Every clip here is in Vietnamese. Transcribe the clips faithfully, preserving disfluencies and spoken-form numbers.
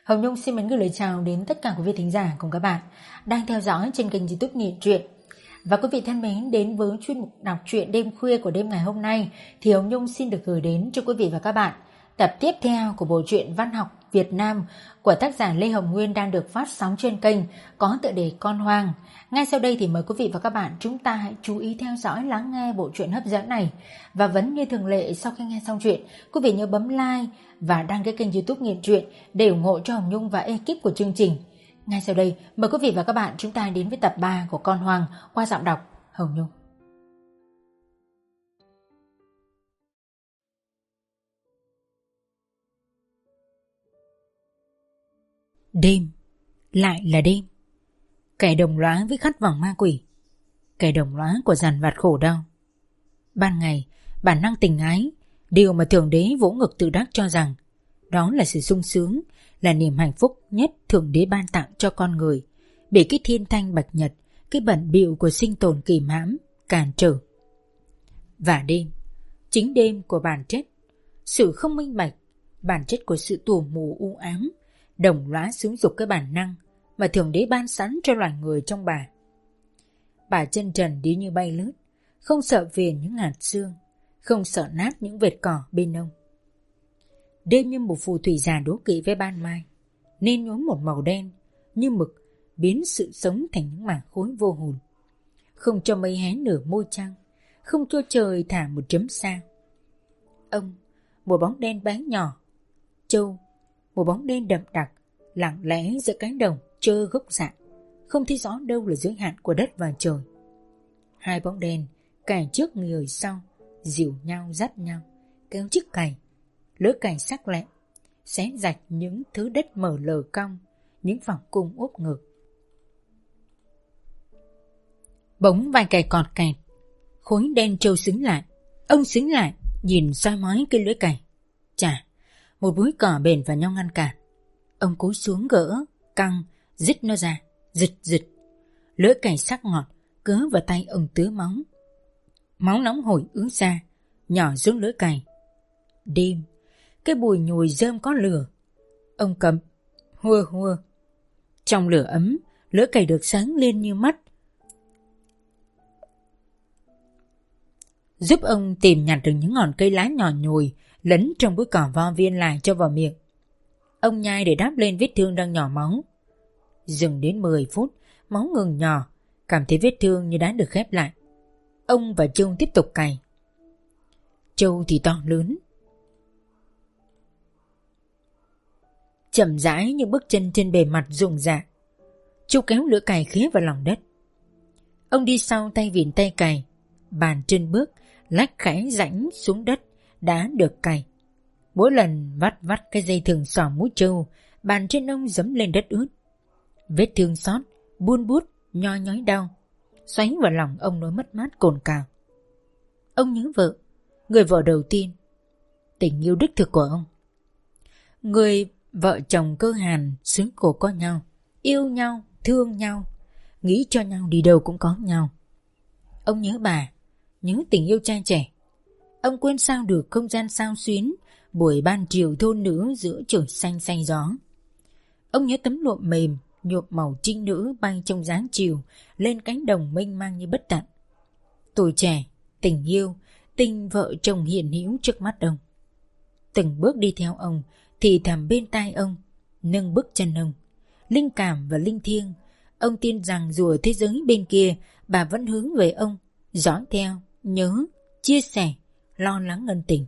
Hồng Nhung xin mến gửi lời chào đến tất cả quý vị thính giả cùng các bạn đang theo dõi trên kênh YouTube Nghiện Truyện. Và quý vị thân mến, đến với chuyên mục đọc truyện đêm khuya của đêm ngày hôm nay thì Hồng Nhung xin được gửi đến cho quý vị và các bạn tập tiếp theo của bộ truyện văn học Việt Nam của tác giả Lê Hồng Nguyên đang được phát sóng trên kênh có tựa đề Con Hoang. Ngay sau đây thì mời quý vị và các bạn chúng ta hãy chú ý theo dõi lắng nghe bộ truyện hấp dẫn này. Và vẫn như thường lệ, sau khi nghe xong truyện, quý vị nhớ bấm like và đăng ký kênh YouTube Nghiện Truyện để ủng hộ cho Hồng Nhung và ekip của chương trình. Ngay sau đây, mời quý vị và các bạn chúng ta đến với tập ba của Con Hoang qua giọng đọc Hồng Nhung. Đêm, lại là đêm. Kẻ đồng lõa với khát vọng ma quỷ, kẻ đồng lõa của dằn vặt khổ đau. Ban ngày, bản năng tình ái, điều mà Thượng Đế vỗ ngực tự đắc cho rằng đó là sự sung sướng, là niềm hạnh phúc nhất Thượng Đế ban tặng cho con người, bị cái thiên thanh bạch nhật, cái bận bịu của sinh tồn kìm hãm, cản trở. Và đêm, chính đêm của bản chất, sự không minh bạch, bản chất của sự tù mù u ám, đồng lõa xúi dục cái bản năng mà Thượng Đế ban sẵn cho loài người trong bà. Bà chân trần đi như bay lướt, không sợ phiền những hạt sương, không sợ nát những vệt cỏ bên ông. Đêm như một phù thủy già đố kỵ với ban mai, nên nhuốm một màu đen như mực, biến sự sống thành những mảng khối vô hồn. Không cho mây hé nửa môi trăng, không cho trời thả một chấm sao. Ông, một bóng đen bé nhỏ. Châu, một bóng đen đậm đặc, lặng lẽ giữa cánh đồng trơ gốc rạ, không thấy rõ đâu là giới hạn của đất và trời. Hai bóng đen, cày trước người sau, dìu nhau dắt nhau, kéo chiếc cày, lưỡi cày sắc lẹm, xé rạch những thứ đất mở lờ cong, những vòng cung úp ngực. Bỗng vài cày cọt kẹt, khối đen trâu xứng lại. Ông xứng lại, nhìn soi mói cái lưỡi cày. Chà, một búi cỏ bền vào nhau ngăn cản. Ông cúi xuống gỡ, căng, dứt nó ra, giật giật. Lưỡi cày sắc ngọt, cứa vào tay ông tứa máu. Máu nóng hổi ứa ra, nhỏ xuống lưỡi cày. Đêm, cái bùi nhùi rơm có lửa. Ông cầm, hua hua. Trong lửa ấm, lưỡi cày được sáng lên như mắt, giúp ông tìm nhặt được những ngọn cây lá nhỏ nhùi lẫn trong búi cỏ vo viên lại cho vào miệng. Ông nhai để đáp lên vết thương đang nhỏ máu. Dừng đến mười phút, máu ngừng nhỏ, cảm thấy vết thương như đã được khép lại. Ông và Châu tiếp tục cày. Châu thì to lớn. Chậm rãi những bước chân trên bề mặt rụng rạ. Châu kéo lưỡi cày khía vào lòng đất. Ông đi sau tay vịn tay cày, bàn chân bước lách khẽ rãnh xuống đất đã được cày. Mỗi lần vắt vắt cái dây thừng xỏ mũi trâu, bàn chân ông giẫm lên đất ướt. Vết thương xót, buôn bút, nhoi nhói đau, xoáy vào lòng ông nỗi mất mát cồn cào. Ông nhớ vợ, người vợ đầu tiên, tình yêu đích thực của ông. Người vợ chồng cơ hàn xứng cổ có nhau, yêu nhau, thương nhau, nghĩ cho nhau đi đâu cũng có nhau. Ông nhớ bà, nhớ tình yêu trai trẻ. Ông quên sao được không gian sao xuyến, buổi ban chiều thôn nữ giữa trời xanh xay gió. Ông nhớ tấm lụa mềm, nhuộm màu trinh nữ bay trong dáng chiều lên cánh đồng mênh mang như bất tận. Tuổi trẻ, tình yêu, tình vợ chồng hiện hữu trước mắt ông. Từng bước đi theo ông, thì thầm bên tai ông, nâng bước chân ông. Linh cảm và linh thiêng, ông tin rằng dù ở thế giới bên kia, bà vẫn hướng về ông, dõi theo, nhớ, chia sẻ, lo lắng ân tình.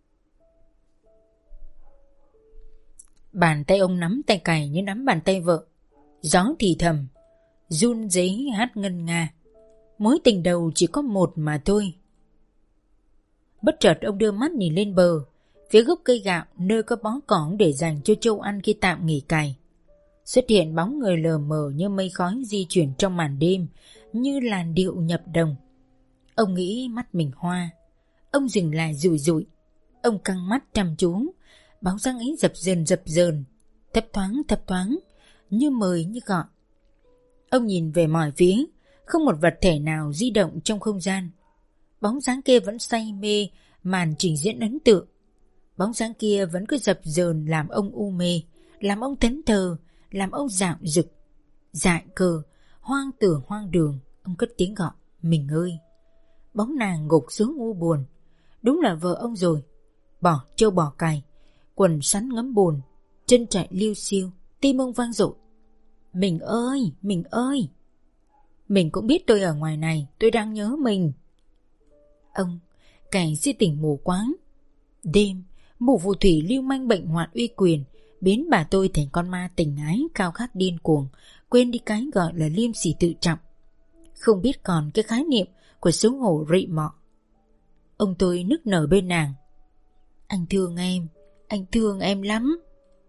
Bàn tay ông nắm tay cày như nắm bàn tay vợ. Gió thì thầm, run rế hát ngân nga. Mối tình đầu chỉ có một mà thôi. Bất chợt ông đưa mắt nhìn lên bờ, phía gốc cây gạo nơi có bó cỏ để dành cho Châu ăn khi tạm nghỉ cày. Xuất hiện bóng người lờ mờ như mây khói di chuyển trong màn đêm, như làn điệu nhập đồng. Ông nghĩ mắt mình hoa. Ông dừng lại rủi rủi. Ông căng mắt chăm chú. Bóng dáng ấy dập dờn dập dờn, thấp thoáng thấp thoáng, như mời như gọi. Ông nhìn về mọi phía, không một vật thể nào di động trong không gian. Bóng dáng kia vẫn say mê màn trình diễn ấn tượng. Bóng dáng kia vẫn cứ dập dờn làm ông u mê, làm ông thẫn thờ, làm ông dạo dực, dại cờ, hoang tưởng hoang đường. Ông cất tiếng gọi: "Mình ơi!" Bóng nàng gục xuống u buồn. Đúng là vợ ông rồi. Bỏ trâu bỏ cày, quần sắn ngấm bùn, chân chạy liêu xiêu, tim ông vang dội: "Mình ơi! Mình ơi! Mình cũng biết tôi ở ngoài này, tôi đang nhớ mình." Ông, kẻ si tình mù quáng. Đêm, mụ phù thủy lưu manh bệnh hoạn uy quyền, biến bà tôi thành con ma tình ái khao khát điên cuồng, quên đi cái gọi là liêm sỉ tự trọng, không biết còn cái khái niệm của xấu hổ rị mọ. Ông tôi nức nở bên nàng: "Anh thương em, anh thương em lắm."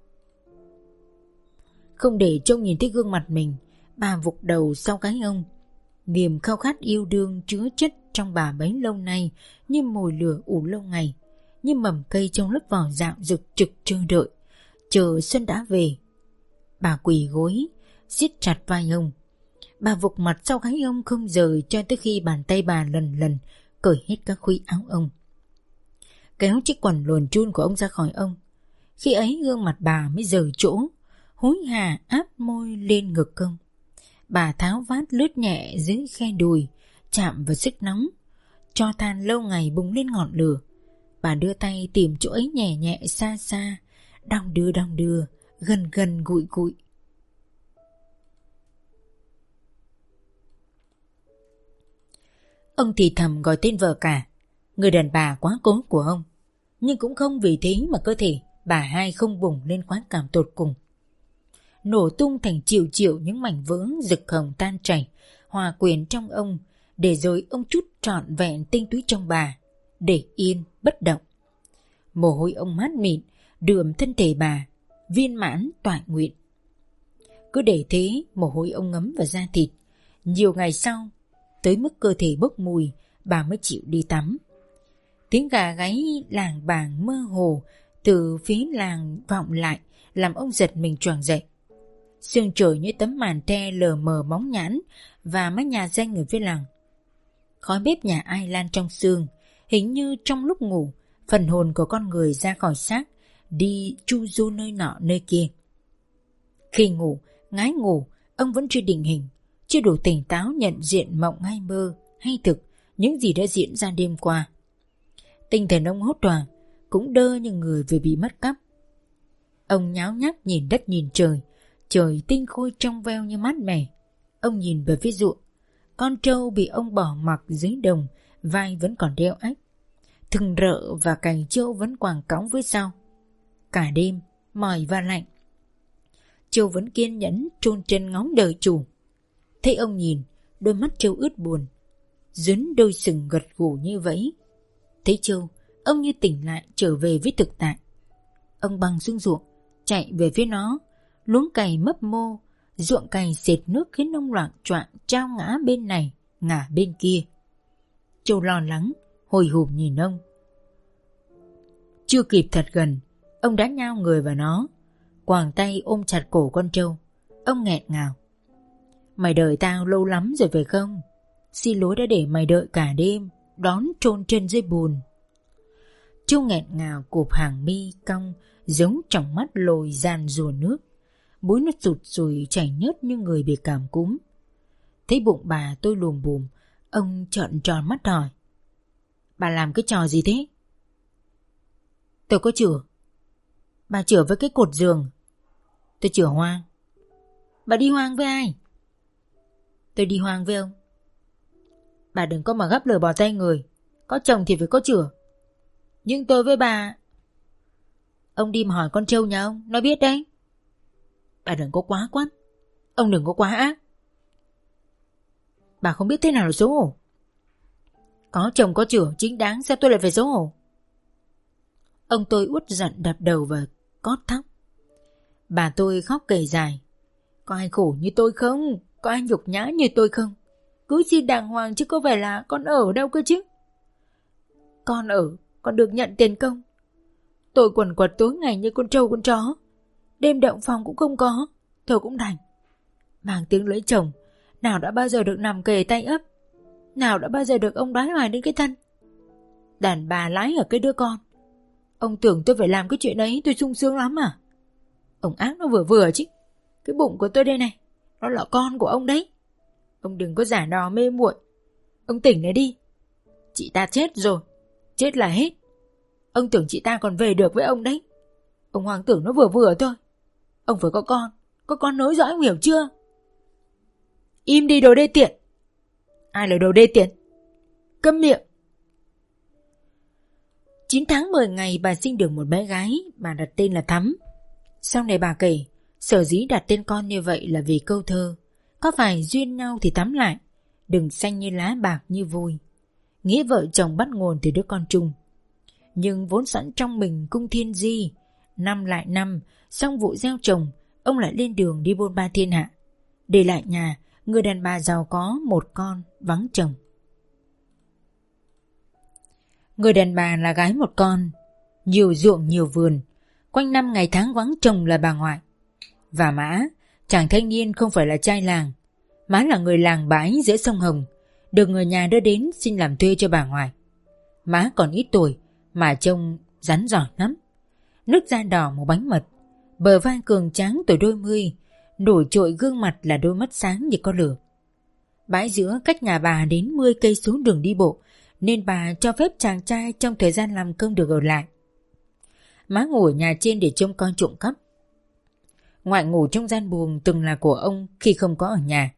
Không để trông nhìn thấy gương mặt mình, bà vụt đầu sau gáy ông. Niềm khao khát yêu đương chứa chất trong bà bấy lâu nay như mồi lửa ủ lâu ngày, như mầm cây trong lớp vỏ dạo rực trực chờ đợi, chờ xuân đã về. Bà quỳ gối, siết chặt vai ông. Bà vụt mặt sau gáy ông không rời cho tới khi bàn tay bà lần lần cởi hết các khuy áo ông, kéo chiếc quần luồn chun của ông ra khỏi ông. Khi ấy gương mặt bà mới rời chỗ, hối hả áp môi lên ngực ông. Bà tháo vát lướt nhẹ dưới khe đùi, chạm vào sức nóng, cho than lâu ngày bùng lên ngọn lửa. Bà đưa tay tìm chỗ ấy nhẹ nhẹ xa xa, đong đưa đong đưa, gần gần gụi gụi. Ông thì thầm gọi tên vợ cả, người đàn bà quá cố của ông, nhưng cũng không vì thế mà cơ thể bà hai không bùng lên khoái cảm tột cùng, nổ tung thành triệu triệu những mảnh vỡ rực hồng tan chảy, hòa quyện trong ông, để rồi ông trút trọn vẹn tinh túy trong bà, để yên bất động. Mồ hôi ông mát mịn đượm thân thể bà, viên mãn toại nguyện. Cứ để thế mồ hôi ông ngấm vào da thịt. Nhiều ngày sau, tới mức cơ thể bốc mùi, bà mới chịu đi tắm. Tiếng gà gáy làng bàng mơ hồ từ phía làng vọng lại, làm ông giật mình choàng dậy. Sương trời như tấm màn tre lờ mờ bóng nhãn và mái nhà danh ở phía làng. Khói bếp nhà ai lan trong sương, hình như trong lúc ngủ, phần hồn của con người ra khỏi xác, đi chu du nơi nọ nơi kia. Khi ngủ, ngái ngủ, ông vẫn chưa định hình, chưa đủ tỉnh táo nhận diện mộng hay mơ hay thực những gì đã diễn ra đêm qua. Tinh thần ông hốt hoảng, cũng đơ như người vừa bị mất cắp. Ông nháo nhác nhìn đất nhìn trời, trời tinh khôi trong veo như mát mẻ. Ông nhìn về phía ruộng, con trâu bị ông bỏ mặc dưới đồng, vai vẫn còn đeo ách, thừng rợ và cành trâu vẫn quàng cõng với sau. Cả đêm mỏi và lạnh, trâu vẫn kiên nhẫn chôn chân ngóng đợi chủ. Thấy ông nhìn, đôi mắt trâu ướt buồn, dướn đôi sừng gật gù như vẫy. Thấy trâu, ông như tỉnh lại trở về với thực tại. Ông băng xuống ruộng, chạy về phía nó, luống cày mấp mô, ruộng cày sệt nước khiến ông loạng choạng trao ngã bên này, ngả bên kia. Trâu lo lắng, hồi hộp nhìn ông. Chưa kịp thật gần, ông đã nhao người vào nó, quàng tay ôm chặt cổ con trâu. Ông nghẹn ngào: "Mày đợi tao lâu lắm rồi phải không? Xin lỗi đã để mày đợi cả đêm, đón chôn chân dưới bùn." Trâu nghẹn ngào cụp hàng mi cong, giống tròng mắt lồi dàn rùa nước, mũi nó sụt sùi chảy nhớt như người bị cảm cúm. Thấy bụng bà tôi lùm bùm, ông trợn tròn mắt hỏi: "Bà làm cái trò gì thế?" "Tôi có chửa." "Bà chửa với cái cột giường." "Tôi chửa hoang." "Bà đi hoang với ai?" "Tôi đi hoang với ông." "Bà đừng có mà gắp lời bỏ tay người, có chồng thì phải có chửa." "Nhưng tôi với bà..." "Ông đi mà hỏi con trâu nhà ông, nó biết đấy." "Bà đừng có quá quát, ông đừng có quá ác." "Bà không biết thế nào là xấu hổ." "Có chồng có chửa chính đáng, sao tôi lại phải xấu hổ?" Ông tôi uất giận đập đầu vào cót thóc. Bà tôi khóc kể dài: "Có ai khổ như tôi không? Có ai nhục nhã như tôi không? Cứ xin đàng hoàng chứ có phải là con ở đâu cơ chứ? Con ở, con được nhận tiền công. Tôi quần quật tối ngày như con trâu con chó, đêm động phòng cũng không có, thôi cũng đành. Mang tiếng lấy chồng, nào đã bao giờ được nằm kề tay ấp, nào đã bao giờ được ông đoái hoài đến cái thân. Đàn bà lái ở cái đứa con, ông tưởng tôi phải làm cái chuyện ấy tôi sung sướng lắm à? Ông ác nó vừa vừa chứ. Cái bụng của tôi đây này, nó là con của ông đấy. Ông đừng có giả đò mê muội. Ông tỉnh lại đi. Chị ta chết rồi, chết là hết. Ông tưởng chị ta còn về được với ông đấy. Ông hoang tưởng nó vừa vừa thôi. Ông phải có con, có con nối dõi, ông hiểu chưa? Im đi đồ đê tiện. Ai là đồ đê tiện? Câm miệng. Chín tháng mười ngày bà sinh được một bé gái, bà đặt tên là Thắm. Sau này bà kể, sở dĩ đặt tên con như vậy là vì câu thơ: có phải duyên nhau thì tắm lại, đừng xanh như lá bạc như vôi. Nghĩa vợ chồng bắt nguồn từ đứa con chung. Nhưng vốn sẵn trong mình cung thiên di, năm lại năm, xong vụ gieo trồng, ông lại lên đường đi bôn ba thiên hạ, để lại nhà người đàn bà giàu có một con vắng chồng. Người đàn bà là gái một con, nhiều ruộng nhiều vườn, quanh năm ngày tháng vắng chồng là bà ngoại. Và Mã, chàng thanh niên không phải là trai làng. Mã là người làng bãi giữa sông Hồng, được người nhà đưa đến xin làm thuê cho bà ngoại. Mã còn ít tuổi mà trông rắn giỏi lắm. Nước da đỏ một bánh mật, bờ vai cường tráng tuổi đôi mươi, nổi trội gương mặt là đôi mắt sáng như có lửa. Bãi giữa cách nhà bà đến mười cây số đường đi bộ, nên bà cho phép chàng trai trong thời gian làm công được ở lại. Má ngủ ở nhà trên để trông coi trộm cắp. Ngoại ngủ trong gian buồng từng là của ông khi không có ở nhà.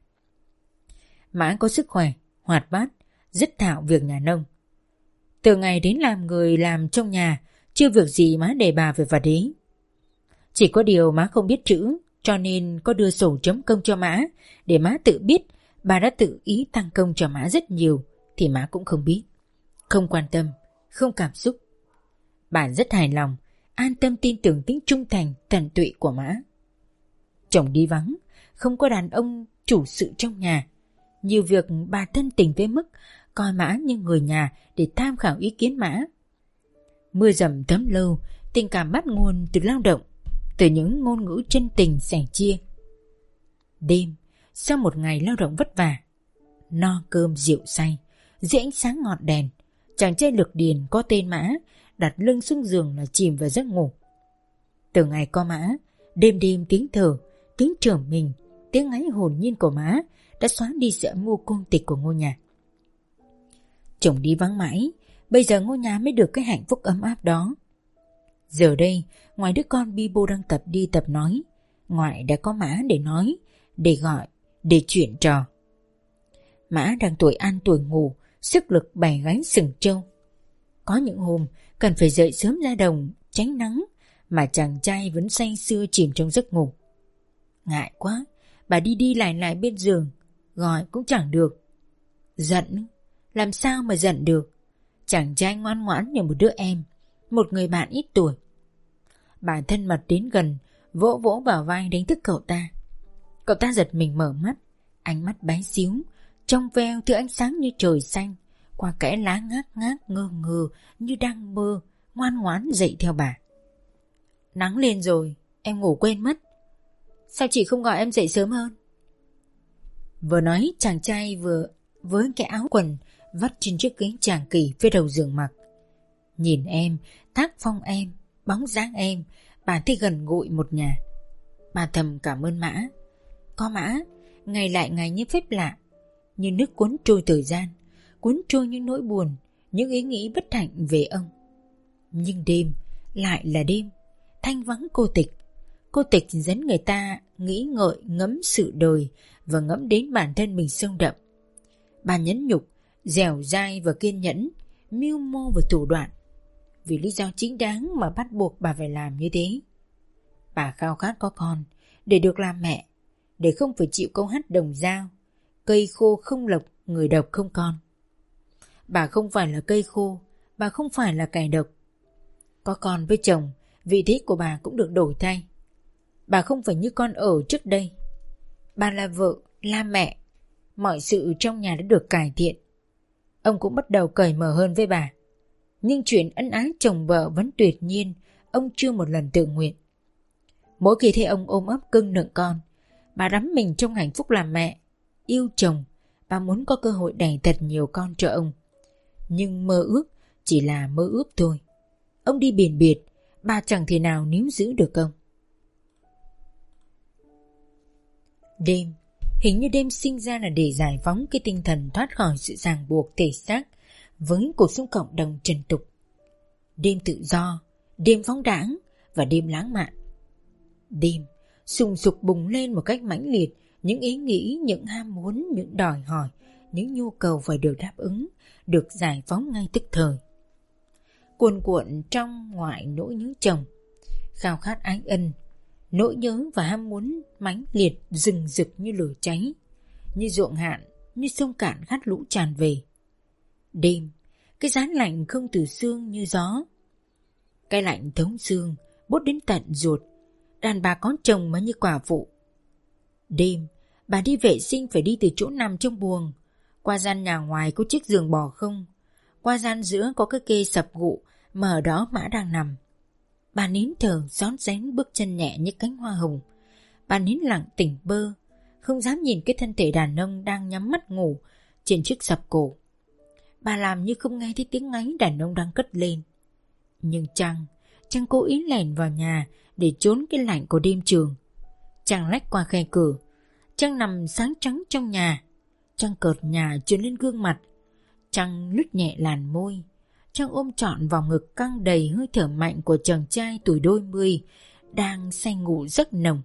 Má có sức khỏe, hoạt bát, rất thạo việc nhà nông. Từ ngày đến làm người làm trong nhà, chưa việc gì má để bà về vặt ý. Chỉ có điều má không biết chữ, cho nên có đưa sổ chấm công cho má, để má tự biết bà đã tự ý tăng công cho má rất nhiều, thì má cũng không biết. Không quan tâm, không cảm xúc. Bà rất hài lòng, an tâm tin tưởng tính trung thành, tận tụy của má. Chồng đi vắng, không có đàn ông chủ sự trong nhà. Nhiều việc bà thân tình với mức coi Mã như người nhà để tham khảo ý kiến Mã. Mưa dầm thấm lâu, tình cảm bắt nguồn từ lao động, từ những ngôn ngữ chân tình sẻ chia. Đêm, sau một ngày lao động vất vả, no cơm rượu say, dưới ánh sáng ngọn đèn, chàng trai lực điền có tên Mã đặt lưng xuống giường là chìm vào giấc ngủ. Từ ngày có Mã, đêm đêm tiếng thở, tiếng trở mình, tiếng ngáy hồn nhiên của Mã đã xóa đi sự âm u côn tịch của ngôi nhà. Chồng đi vắng mãi, bây giờ ngôi nhà mới được cái hạnh phúc ấm áp đó. Giờ đây, ngoài đứa con bi bô đang tập đi tập nói, ngoại đã có Mã để nói, để gọi, để chuyện trò. Mã đang tuổi ăn tuổi ngủ, sức lực bày gánh sừng trâu. Có những hôm cần phải dậy sớm ra đồng tránh nắng, mà chàng trai vẫn say sưa chìm trong giấc ngủ. Ngại quá, bà đi đi lại lại bên giường, gọi cũng chẳng được. Giận, làm sao mà giận được. Chàng trai ngoan ngoãn như một đứa em, một người bạn ít tuổi. Bà thân mật đến gần, vỗ vỗ vào vai đánh thức cậu ta. Cậu ta giật mình mở mắt, ánh mắt bé xíu, trong veo thứ ánh sáng như trời xanh, qua kẽ lá ngát ngát ngơ ngơ như đang mơ, ngoan ngoãn dậy theo bà. Nắng lên rồi, em ngủ quên mất. Sao chị không gọi em dậy sớm hơn? Vừa nói chàng trai vừa với cái áo quần vắt trên chiếc ghế tràng kỳ phía đầu giường mặc. Nhìn em, tác phong em, bóng dáng em, bà thấy gần gũi một nhà. Bà thầm cảm ơn Mã. Có Mã, ngày lại ngày như phép lạ, như nước cuốn trôi thời gian, cuốn trôi những nỗi buồn, những ý nghĩ bất hạnh về ông. Nhưng đêm lại là đêm, thanh vắng cô tịch. Cô tịch dẫn người ta nghĩ ngợi ngẫm sự đời và ngẫm đến bản thân mình sâu đậm. Bà nhẫn nhục, dẻo dai và kiên nhẫn, mưu mô và thủ đoạn, vì lý do chính đáng mà bắt buộc bà phải làm như thế. Bà khao khát có con, để được làm mẹ, để không phải chịu câu hát đồng dao, cây khô không lộc, người độc không con. Bà không phải là cây khô, bà không phải là cải độc. Có con với chồng, vị thế của bà cũng được đổi thay. Bà không phải như con ở trước đây. Bà là vợ, là mẹ, mọi sự trong nhà đã được cải thiện. Ông cũng bắt đầu cởi mở hơn với bà. Nhưng chuyện ân ái chồng vợ vẫn tuyệt nhiên, ông chưa một lần tự nguyện. Mỗi khi thấy ông ôm ấp cưng nựng con, bà đắm mình trong hạnh phúc làm mẹ, yêu chồng. Bà muốn có cơ hội đẻ thật nhiều con cho ông. Nhưng mơ ước chỉ là mơ ước thôi. Ông đi biển biệt, bà chẳng thể nào níu giữ được ông. Đêm, hình như đêm sinh ra là để giải phóng cái tinh thần thoát khỏi sự ràng buộc thể xác với cuộc sống cộng đồng trần tục. Đêm tự do, đêm phóng đãng và đêm lãng mạn. Đêm sùng sục bùng lên một cách mãnh liệt những ý nghĩ, những ham muốn, những đòi hỏi, những nhu cầu phải được đáp ứng, được giải phóng ngay tức thời. Cuồn cuộn trong ngoại nỗi nhớ chồng, khao khát ái ân, nỗi nhớ và ham muốn mãnh liệt rừng rực như lửa cháy, như ruộng hạn, như sông cạn khát lũ tràn về. Đêm, cái giá lạnh không từ xương như gió, cái lạnh thấu xương bốt đến tận ruột. Đàn bà có chồng mà như quả phụ. Đêm, bà đi vệ sinh phải đi từ chỗ nằm trong buồng, qua gian nhà ngoài có chiếc giường bò không, qua gian giữa có cái kê sập gụ mà ở đó Mã đang nằm. Bà nín thở rón rén bước chân nhẹ như cánh hoa hồng. Bà nín lặng tỉnh bơ, không dám nhìn cái thân thể đàn ông đang nhắm mắt ngủ trên chiếc sập cổ. Bà làm như không nghe thấy tiếng ngáy đàn ông đang cất lên. Nhưng chăng Chàng cố ý lẻn vào nhà để trốn cái lạnh của đêm trường. Chàng lách qua khe cửa, chàng nằm sáng trắng trong nhà, chàng cợt nhà trườn lên gương mặt, chàng lướt nhẹ làn môi, chàng ôm trọn vào ngực căng đầy hơi thở mạnh của chàng trai tuổi đôi mươi đang say ngủ giấc nồng.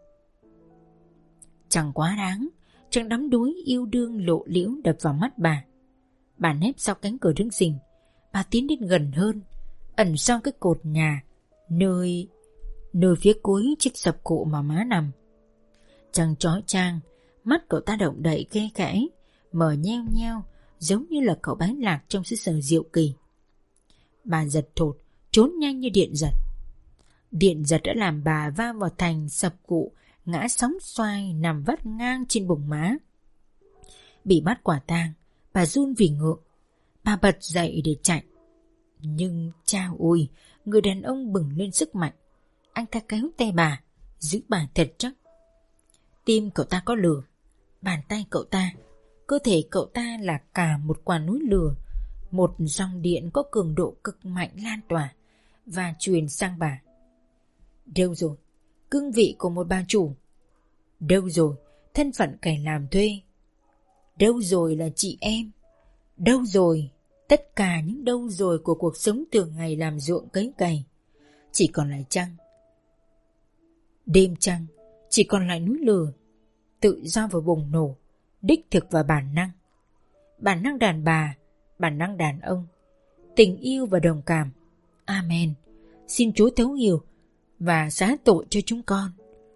Chàng quá đáng, chàng đắm đuối yêu đương lộ liễu đập vào mắt bà. Bà nép sau cánh cửa đứng rình, bà tiến đến gần hơn, ẩn sau cái cột nhà, nơi nơi phía cuối chiếc sập cụ mà má nằm. Chàng chói chang, mắt cậu ta động đậy khe khẽ, mở nheo nheo, giống như là cậu bé lạc trong xứ sở diệu kỳ. Bà giật thột, trốn nhanh như điện giật. Điện giật đã làm bà va vào thành sập cụ, ngã sóng xoay nằm vắt ngang trên bụng má. Bị bắt quả tang, bà run vì ngượng. Bà bật dậy để chạy. Nhưng chao ôi, người đàn ông bừng lên sức mạnh. Anh ta kéo tay bà, giữ bà thật chắc. Tim cậu ta có lửa, bàn tay cậu ta, cơ thể cậu ta là cả một quả núi lửa. Một dòng điện có cường độ cực mạnh lan tỏa và truyền sang bà. Đâu rồi cương vị của một bà chủ? Đâu rồi thân phận kẻ làm thuê? Đâu rồi là chị em? Đâu rồi tất cả những đâu rồi của cuộc sống thường ngày làm ruộng cấy cày? Chỉ còn lại trăng. Đêm trăng, chỉ còn lại núi lửa, tự do và bùng nổ, đích thực và bản năng. Bản năng đàn bà, bản năng đàn ông, tình yêu và đồng cảm. Amen. Xin Chúa thấu hiểu và xá tội cho chúng con.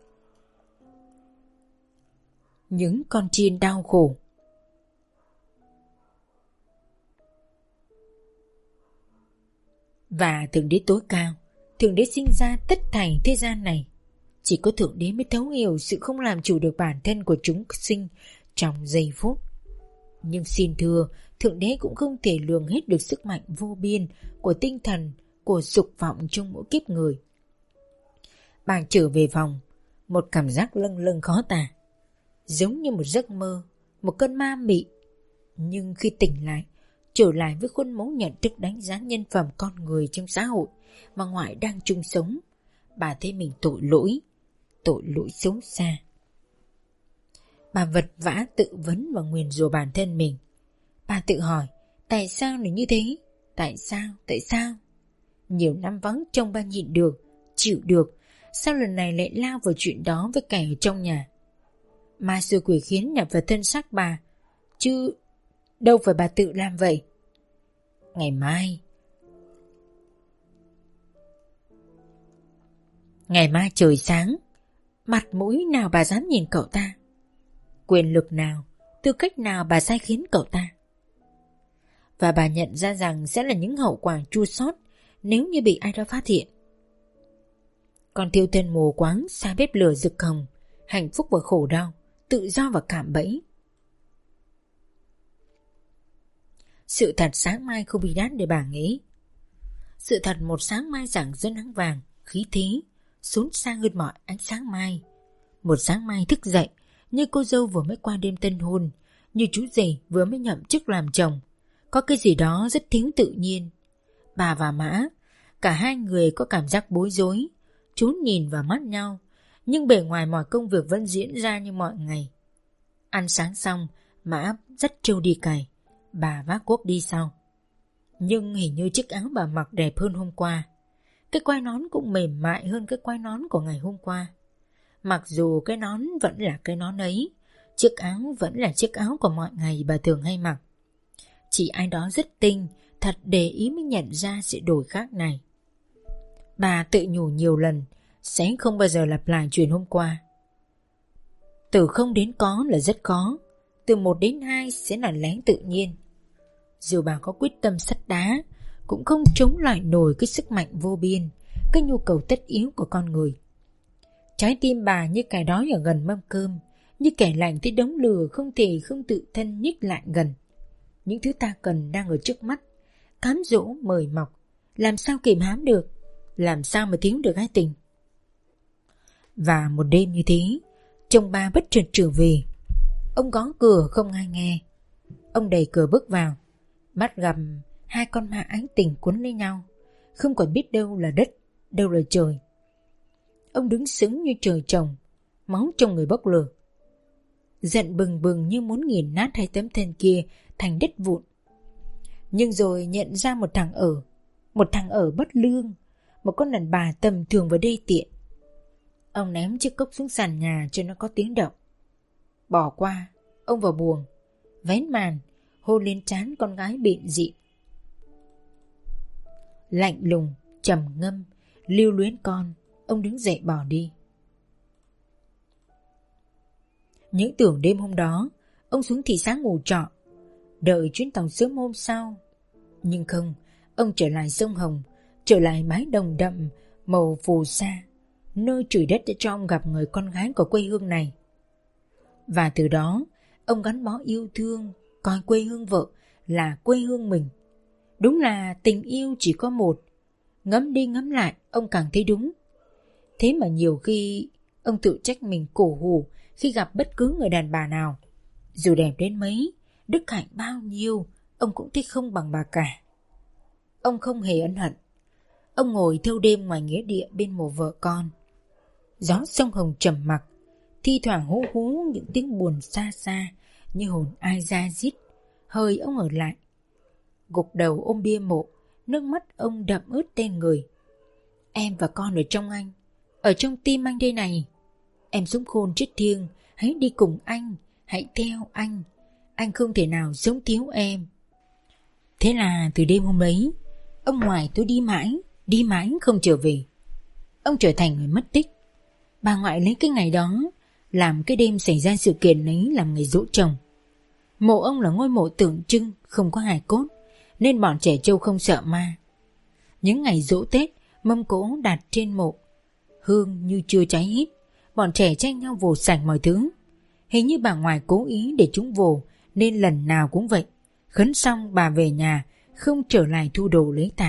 Những con chiên đau khổ. Và Thượng Đế tối cao, Thượng Đế sinh ra tất thảy thế gian này. Chỉ có Thượng Đế mới thấu hiểu sự không làm chủ được bản thân của chúng sinh trong giây phút. Nhưng xin thưa, Thượng Đế cũng không thể lường hết được sức mạnh vô biên của tinh thần, của dục vọng trong mỗi kiếp người. Bà trở về phòng, một cảm giác lâng lâng khó tả, giống như một giấc mơ, một cơn ma mị. Nhưng khi tỉnh lại, trở lại với khuôn mẫu nhận thức đánh giá nhân phẩm con người trong xã hội mà ngoại đang chung sống, bà thấy mình tội lỗi, tội lỗi xấu xa. Bà vật vã tự vấn và nguyền rủa bản thân mình. Bà tự hỏi, tại sao lại như thế? Tại sao? Tại sao? Nhiều năm vắng trông bà nhịn được, chịu được, sao lần này lại lao vào chuyện đó với kẻ ở trong nhà? Ma xui quỷ khiến nhập vào thân xác bà, chứ đâu phải bà tự làm vậy. Ngày mai Ngày mai trời sáng, mặt mũi nào bà dám nhìn cậu ta? Quyền lực nào, tư cách nào bà sai khiến cậu ta? Và bà nhận ra rằng sẽ là những hậu quả chua xót nếu như bị ai đó phát hiện. Con thiêu thân mù quáng xa bếp lửa rực hồng, hạnh phúc và khổ đau, tự do và cạm bẫy. Sự thật sáng mai không bị đát để bà nghĩ. Sự thật một sáng mai rạng rỡ nắng vàng, khí thế, xốn sang hơn mọi ánh sáng mai. Một sáng mai thức dậy, như cô dâu vừa mới qua đêm tân hôn, như chú rể vừa mới nhậm chức làm chồng. Có cái gì đó rất thiếu tự nhiên. Bà và Mã, cả hai người có cảm giác bối rối, trốn nhìn vào mắt nhau, Nhưng bề ngoài mọi công việc vẫn diễn ra như mọi ngày. Ăn sáng xong, Mã dắt Trâu đi cày, bà vác cuốc đi sau. Nhưng hình như chiếc áo bà mặc đẹp hơn hôm qua. Cái quai nón cũng mềm mại hơn cái quai nón của ngày hôm qua. Mặc dù cái nón vẫn là cái nón ấy, chiếc áo vẫn là chiếc áo của mọi ngày bà thường hay mặc. Chỉ ai đó rất tinh, thật để ý mới nhận ra sự đổi khác này. Bà tự nhủ nhiều lần sẽ không bao giờ lặp lại chuyện hôm qua. Từ không đến có là rất khó, từ một đến hai sẽ là lẽ tự nhiên. Dù bà có quyết tâm sắt đá, cũng không chống lại nổi cái sức mạnh vô biên, cái nhu cầu tất yếu của con người. Trái tim bà như kẻ đói ở gần mâm cơm, như kẻ lạnh tới đống lửa không thể không tự thân nhích lại gần. Những thứ ta cần đang ở trước mắt, cám dỗ mời mọc, làm sao kìm hãm được, làm sao mà thiếu được ái tình. Và một đêm như thế, chồng bà bất chợt trở về. Ông gõ cửa không ai nghe. Ông đẩy cửa bước vào, bắt gặp hai con ma ái tình quấn lấy nhau, không còn biết đâu là đất, đâu là trời. Ông đứng sững như trời trồng, máu trong người bốc lửa. Giận bừng bừng như muốn nghiền nát hai tấm thân kia thành đất vụn. Nhưng rồi nhận ra một thằng ở, một thằng ở bất lương, một con đàn bà tầm thường và đê tiện. Ông ném chiếc cốc xuống sàn nhà cho nó có tiếng động. Bỏ qua, ông vào buồng, vén màn, hôn lên trán con gái bịn dị. Lạnh lùng, trầm ngâm, lưu luyến con, ông đứng dậy bỏ đi. Những tưởng đêm hôm đó ông xuống thị xã ngủ trọ, đợi chuyến tàu sớm hôm sau. Nhưng không, ông trở lại sông Hồng, trở lại mái đồng đậm màu phù sa, nơi trời đất đã cho ông gặp người con gái của quê hương này. Và từ đó ông gắn bó yêu thương, coi quê hương vợ là quê hương mình. Đúng là tình yêu chỉ có một, ngẫm đi ngẫm lại ông càng thấy đúng. Thế mà nhiều khi ông tự trách mình cổ hủ khi gặp bất cứ người đàn bà nào. Dù đẹp đến mấy, đức hạnh bao nhiêu, ông cũng thích không bằng bà cả. Ông không hề ân hận. Ông ngồi thâu đêm ngoài nghĩa địa bên mộ vợ con. Gió sông Hồng trầm mặc, thi thoảng hú hú những tiếng buồn xa xa như hồn ai da diết. Hơi ông ở lại, gục đầu ôm bia mộ, nước mắt ông đậm ướt tên người. Em và con ở trong anh, ở trong tim anh đây này. Em sống khôn chết thiêng, hãy đi cùng anh, hãy theo anh. Anh không thể nào sống thiếu em. Thế là từ đêm hôm ấy, ông ngoại tôi đi mãi, đi mãi không trở về. Ông trở thành người mất tích. Bà ngoại lấy cái ngày đó làm cái đêm xảy ra sự kiện ấy làm ngày giỗ chồng. Mộ ông là ngôi mộ tượng trưng, không có hài cốt, nên bọn trẻ trâu không sợ ma. Những ngày giỗ Tết, mâm cỗ đặt trên mộ, hương như chưa cháy hết, bọn trẻ tranh nhau vồ sạch mọi thứ. Hình như bà ngoại cố ý để chúng vồ, nên lần nào cũng vậy. Khấn xong bà về nhà, không trở lại thu đồ lấy tạ.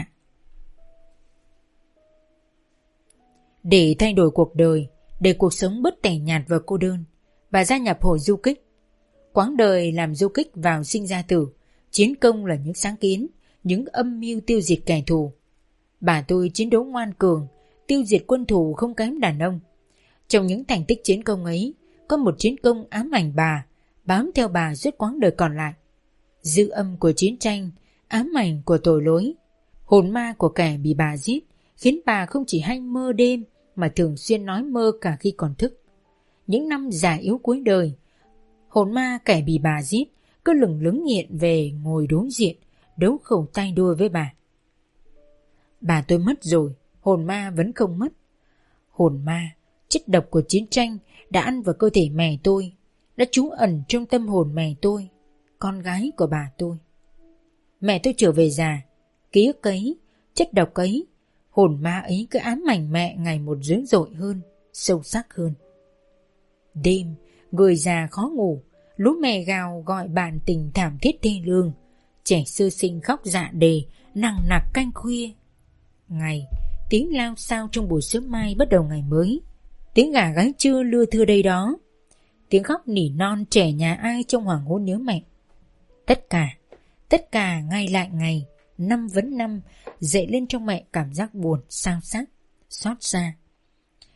Để thay đổi cuộc đời, để cuộc sống bớt tẻ nhạt và cô đơn, bà gia nhập hội du kích. Quãng đời làm du kích vào sinh ra tử, chiến công là những sáng kiến, những âm mưu tiêu diệt kẻ thù. Bà tôi chiến đấu ngoan cường, tiêu diệt quân thù không kém đàn ông. Trong những thành tích chiến công ấy, có một chiến công ám ảnh bà, bám theo bà suốt quãng đời còn lại. Dư âm của chiến tranh, ám ảnh của tội lỗi, hồn ma của kẻ bị bà giết, khiến bà không chỉ hay mơ đêm mà thường xuyên nói mơ cả khi còn thức. Những năm già yếu cuối đời, hồn ma kẻ bị bà giết cứ lừng lững hiện về ngồi đối diện, đấu khẩu tay đôi với bà. Bà tôi mất rồi, hồn ma vẫn không mất. Hồn ma, chất độc của chiến tranh đã ăn vào cơ thể mẹ tôi, đã trú ẩn trong tâm hồn mẹ tôi, con gái của bà tôi. Mẹ tôi trở về già, ký ức ấy, chất độc ấy, hồn ma ấy cứ ám ảnh mẹ ngày một dữ dội hơn, sâu sắc hơn. Đêm, người già khó ngủ, lũ mẹ gào gọi bạn tình thảm thiết thê lương, trẻ sơ sinh khóc dạ đề, nằng nặc canh khuya. Ngày, tiếng lao sao trong buổi sớm mai bắt đầu ngày mới, tiếng gà gáy trưa lưa thưa đây đó, tiếng khóc nỉ non trẻ nhà ai trong hoàng hôn nhớ mẹ. Tất cả, tất cả ngày lại ngày, năm vấn năm, dậy lên trong mẹ cảm giác buồn, xao xát, xót xa.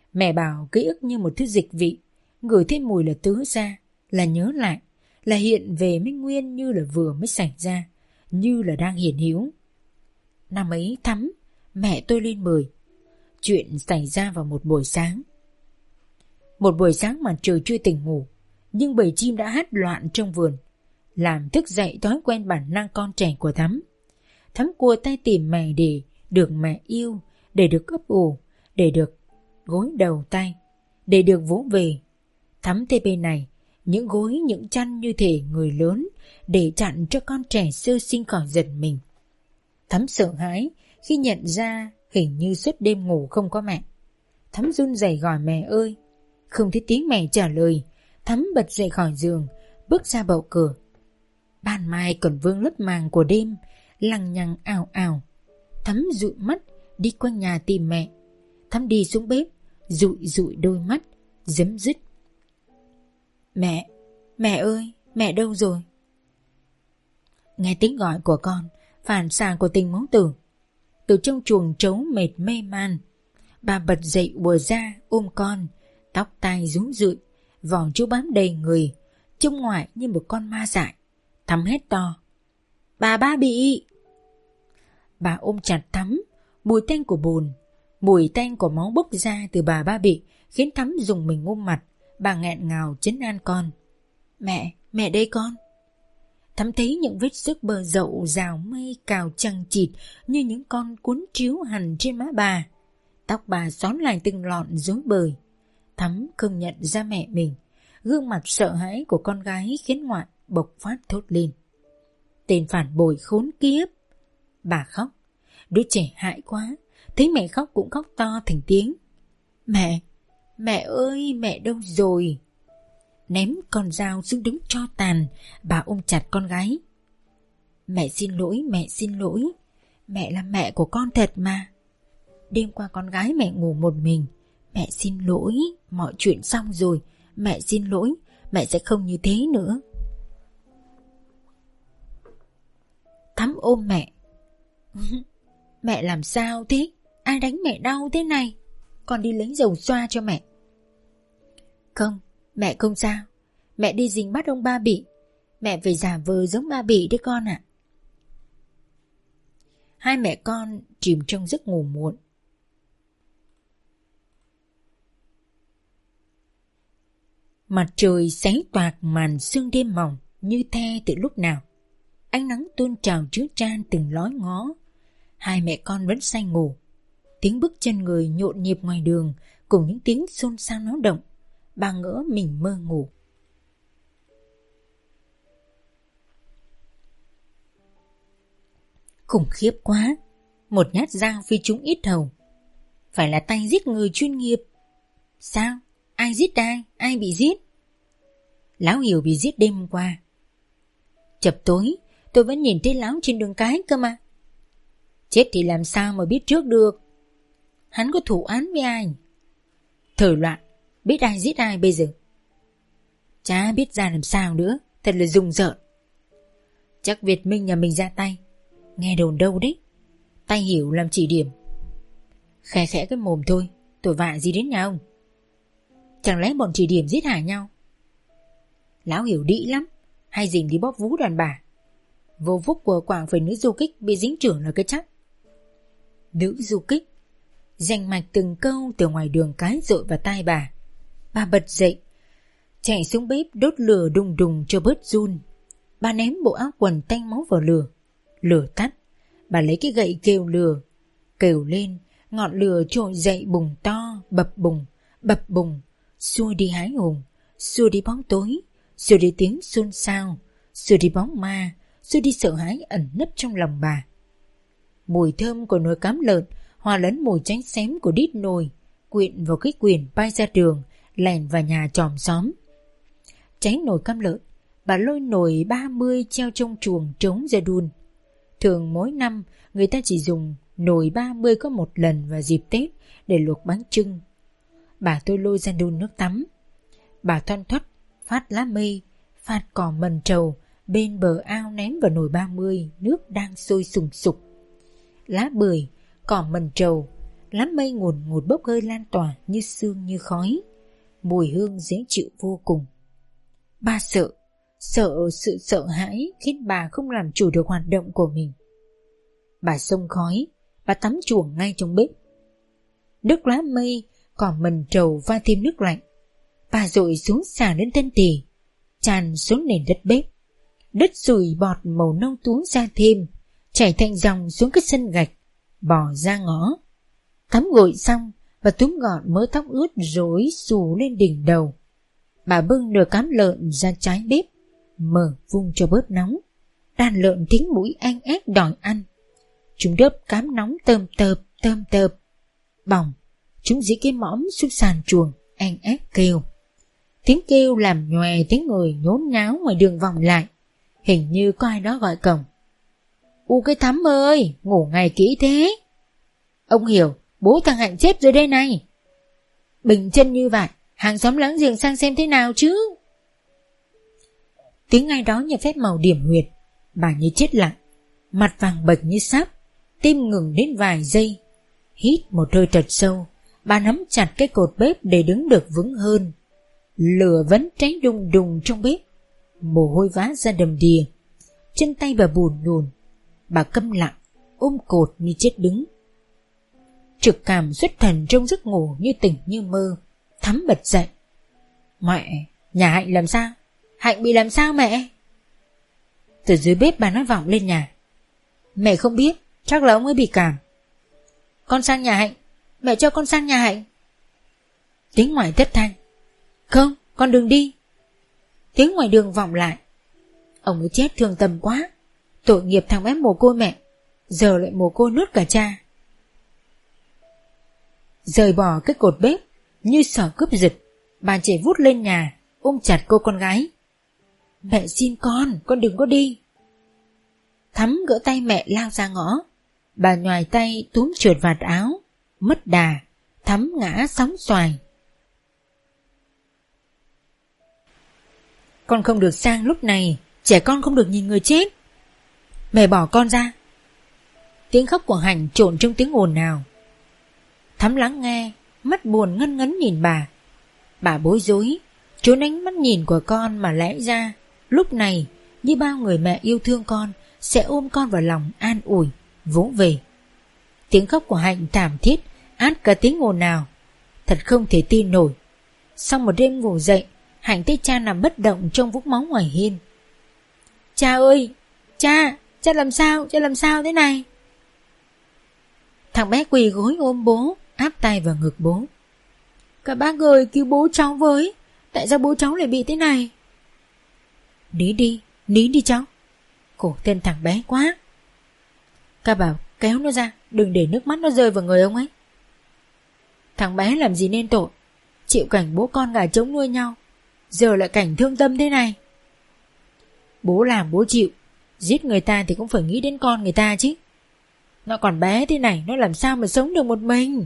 Mẹ bảo ký ức như một thứ dịch vị, ngửi thêm mùi là tứ ra, là nhớ lại, là hiện về mới nguyên như là vừa mới xảy ra, như là đang hiện hữu. Năm ấy Thắm, mẹ tôi lên mười. Chuyện xảy ra vào một buổi sáng. Một buổi sáng mà trời chưa tỉnh ngủ, nhưng bầy chim đã hát loạn trong vườn, làm thức dậy thói quen bản năng con trẻ của Thắm. Thắm cua tay tìm mẹ để được mẹ yêu, để được ấp ủ, để được gối đầu tay, để được vỗ về. Thắm tê bên này, những gối những chăn như thể người lớn để chặn cho con trẻ sơ sinh khỏi giật mình. Thắm sợ hãi khi nhận ra hình như suốt đêm ngủ không có mẹ. Thắm run rẩy gọi mẹ ơi. Không thấy tiếng mẹ trả lời, Thắm bật dậy khỏi giường, bước ra bậu cửa. Ban mai còn vương lớp màng của đêm lằng nhằng ảo ảo. Thắm dụi mắt đi quanh nhà tìm mẹ. Thắm đi xuống bếp, dụi dụi đôi mắt, dấm dứt. Mẹ, mẹ ơi, mẹ đâu rồi? Nghe tiếng gọi của con, phản xạ của tình máu tử. Từ trong chuồng trấu mệt mê man, bà bật dậy ùa ra ôm con, tóc tai rúm rượi, vỏ chú bám đầy người, trông ngoại như một con ma dại. Thắm hét to: Bà ba bị! Bà ôm chặt Thắm, mùi tanh của bùn, mùi tanh của máu bốc ra từ bà ba bị khiến Thắm dùng mình ôm mặt. Bà nghẹn ngào trấn an con: Mẹ, mẹ đây con. Thắm thấy những vết sức bờ dậu rào mây cào chằng chịt như những con cuốn chiếu hằn trên má bà. Tóc bà xón lại từng lọn rối bời. Thắm không nhận ra mẹ mình. Gương mặt sợ hãi của con gái khiến ngoại bộc phát thốt lên: Tên phản bội khốn kiếp! Bà khóc. Đứa trẻ hại quá. Thấy mẹ khóc cũng khóc to thành tiếng: Mẹ! Mẹ ơi, mẹ đâu rồi? Ném con dao xuống đứng tro tàn, bà ôm chặt con gái. Mẹ xin lỗi, mẹ xin lỗi. Mẹ là mẹ của con thật mà. Đêm qua con gái mẹ ngủ một mình. Mẹ xin lỗi, mọi chuyện xong rồi. Mẹ xin lỗi, mẹ sẽ không như thế nữa. Thắm ôm mẹ. Mẹ làm sao thế? Ai đánh mẹ đau thế này? Con đi lấy dầu xoa cho mẹ. Không, mẹ không sao. Mẹ đi rình bắt ông ba bị. Mẹ phải giả vờ giống ba bị đấy con ạ. Hai mẹ con chìm trong giấc ngủ muộn. Mặt trời sáng toạc màn sương đêm mỏng như the từ lúc nào. Ánh nắng tuôn trào chứa chan từng lối ngó. Hai mẹ con vẫn say ngủ. Tiếng bước chân người nhộn nhịp ngoài đường cùng những tiếng xôn xao náo động. Bà ngỡ mình mơ ngủ. Khủng khiếp quá. Một nhát dao phi trúng yết hầu. Phải là tay giết người chuyên nghiệp. Sao? Ai giết ai? Ai bị giết? Lão Hiểu bị giết đêm hôm qua. Chập tối tôi vẫn nhìn thấy lão trên đường cái cơ mà. Chết thì làm sao mà biết trước được. Hắn có thủ án với ai? Thời loạn, biết ai giết ai bây giờ? Chả biết ra làm sao nữa. Thật là rùng rợn. Chắc Việt Minh nhà mình ra tay. Nghe đồn đâu đấy. Tay Hiểu làm chỉ điểm. Khẽ khẽ cái mồm thôi. Tội vạ gì đến nhà ông? Chẳng lẽ bọn chỉ điểm giết hại nhau? Lão Hiểu đĩ lắm. Hay dình đi bóp vú đàn bà. Vô phúc của quảng phải nữ du kích bị dính trưởng là cái chắc. Nữ du kích rành mạch từng câu từ ngoài đường cái rội vào tai bà. Bà bật dậy, chạy xuống bếp đốt lửa đùng đùng cho bớt run. Bà ném bộ áo quần tanh máu vào lửa. Lửa tắt, bà lấy cái gậy kêu lửa. Kêu lên, ngọn lửa trội dậy bùng to, bập bùng, bập bùng, xua đi hái hùng, xua đi bóng tối, xua đi tiếng xôn xao, xua đi bóng ma, xua đi sợ hãi ẩn nấp trong lòng bà. Mùi thơm của nồi cám lợn hòa lẫn mùi tránh xém của đít nồi, quyện vào cái quyền bay ra đường, lèn vào nhà chòm xóm. Cháy nồi cám lợn, bà lôi nồi ba mươi treo trong chuồng trống ra đun. Thường mỗi năm người ta chỉ dùng nồi ba mươi có một lần vào dịp Tết để luộc bánh chưng. Bà tôi lôi ra đun nước tắm. Bà thoăn thoắt phát lá mây, phát cỏ mần trầu bên bờ ao ném vào nồi ba mươi, nước đang sôi sùng sục. Lá bưởi, cỏ mần trầu, lá mây ngùn ngụt bốc hơi lan tỏa như sương như khói, mùi hương dễ chịu vô cùng. Bà sợ, sợ sự sợ hãi khiến bà không làm chủ được hoạt động của mình. Bà xông khói, bà tắm chuồng ngay trong bếp. Nước lá mây còn mần trầu va thêm nước lạnh. Bà dội xuống xả lên thân tỉ, tràn xuống nền đất bếp. Đất sùi bọt màu nâu túa ra thêm, chảy thành dòng xuống cái sân gạch, bò ra ngõ. Tắm gội xong, bà túm gọn mớ tóc ướt rối xù lên đỉnh đầu. Bà bưng nồi cám lợn ra trái bếp, mở vung cho bớt nóng. Đàn lợn thính mũi anh ép đòi ăn. Chúng đớp cám nóng tơm tợp, tơm tợp. Bỏng, chúng dĩ cái mõm xuống sàn chuồng, anh ép kêu. Tiếng kêu làm nhòe tiếng người nhốn nháo ngoài đường vòng lại. Hình như có ai đó gọi cổng. U cái Thắm ơi, ngủ ngày kỹ thế. Ông hiểu, bố thằng Hạnh chết rồi đây này. Bình chân như vậy, hàng xóm láng giềng sang xem thế nào chứ. Tiếng ai đó như phép màu điểm huyệt. Bà như chết lặng, mặt vàng bệch như sáp, tim ngừng đến vài giây. Hít một hơi thật sâu, bà nắm chặt cái cột bếp để đứng được vững hơn. Lửa vẫn cháy đùng đùng trong bếp, mồ hôi vã ra đầm đìa. Chân tay bà bùn nhùn. Bà câm lặng, ôm cột như chết đứng. Trực cảm xuất thần trong giấc ngủ như tỉnh như mơ. Thắm bật dậy. Mẹ, nhà Hạnh làm sao? Hạnh bị làm sao mẹ? Từ dưới bếp bà nói vọng lên nhà. Mẹ không biết, chắc là ông ấy bị cảm. Con sang nhà Hạnh, mẹ cho con sang nhà Hạnh. Tiếng ngoài thất thanh. Không, con đừng đi. Tiếng ngoài đường vọng lại. Ông ấy chết thương tâm quá. Tội nghiệp thằng bé mồ côi mẹ, giờ lại mồ côi nuốt cả cha. Rời bỏ cái cột bếp như sợ cướp giật, bà chạy vút lên nhà, ôm chặt cô con gái. Mẹ xin con, con đừng có đi. Thắm gỡ tay mẹ lao ra ngõ. Bà nhoài tay túm trượt vạt áo. Mất đà, Thắm ngã sóng xoài. Con không được sang lúc này, trẻ con không được nhìn người chết. Mẹ bỏ con ra. Tiếng khóc của Hạnh trộn trong tiếng ồn ào. Thắm lắng nghe, mắt buồn ngân ngấn nhìn bà. Bà bối rối, trốn ánh mắt nhìn của con mà lẽ ra lúc này như bao người mẹ yêu thương con sẽ ôm con vào lòng an ủi, vỗ về. Tiếng khóc của Hạnh thảm thiết át cả tiếng ồn ào. Thật không thể tin nổi. Sau một đêm ngủ dậy, Hạnh thấy cha nằm bất động trong vũng máu ngoài hiên. Cha ơi, cha, cha làm sao, cha làm sao thế này? Thằng bé quỳ gối ôm bố, áp tay vào ngực bố. Các bác ơi, cứu bố cháu với. Tại sao bố cháu lại bị thế này? Ní đi, ní đi cháu. Khổ tên thằng bé quá. Các bảo kéo nó ra, đừng để nước mắt nó rơi vào người ông ấy. Thằng bé làm gì nên tội, chịu cảnh bố con gà trống nuôi nhau, giờ lại cảnh thương tâm thế này. Bố làm bố chịu, giết người ta thì cũng phải nghĩ đến con người ta chứ. Nó còn bé thế này, nó làm sao mà sống được một mình.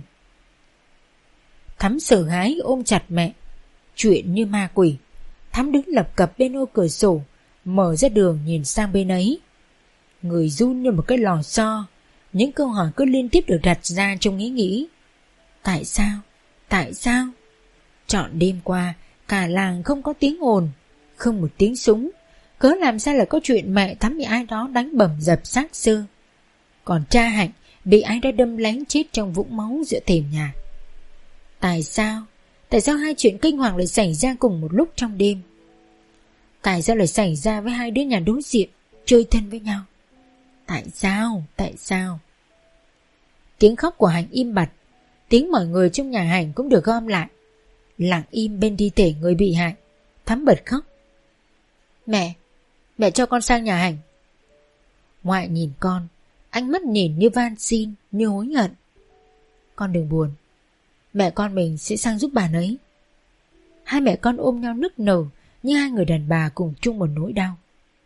Thắm sợ hãi ôm chặt mẹ. Chuyện như ma quỷ. Thắm đứng lập cập bên ô cửa sổ, mở ra đường nhìn sang bên ấy. Người run như một cái lò xo. Những câu hỏi cứ liên tiếp được đặt ra trong nghĩ nghĩ. Tại sao? Tại sao? Trọn đêm qua, cả làng không có tiếng ồn, không một tiếng súng. Cớ làm sao lại có chuyện mẹ Thắm bị ai đó đánh bầm dập xác xơ. Còn cha Hạnh bị ai đó đâm lén chết trong vũng máu giữa thềm nhà. Tại sao? Tại sao hai chuyện kinh hoàng lại xảy ra cùng một lúc trong đêm? Tại sao lại xảy ra với hai đứa nhà đối diện, chơi thân với nhau? Tại sao? Tại sao? Tiếng khóc của Hạnh im bặt. Tiếng mọi người trong nhà Hạnh cũng được gom lại. Lặng im bên thi thể người bị hại. Thắm bật khóc. Mẹ, mẹ cho con sang nhà Hạnh. Ngoại nhìn con, ánh mắt nhìn như van xin, như hối hận. Con đừng buồn, mẹ con mình sẽ sang giúp bà ấy. Hai mẹ con ôm nhau nức nở như hai người đàn bà cùng chung một nỗi đau.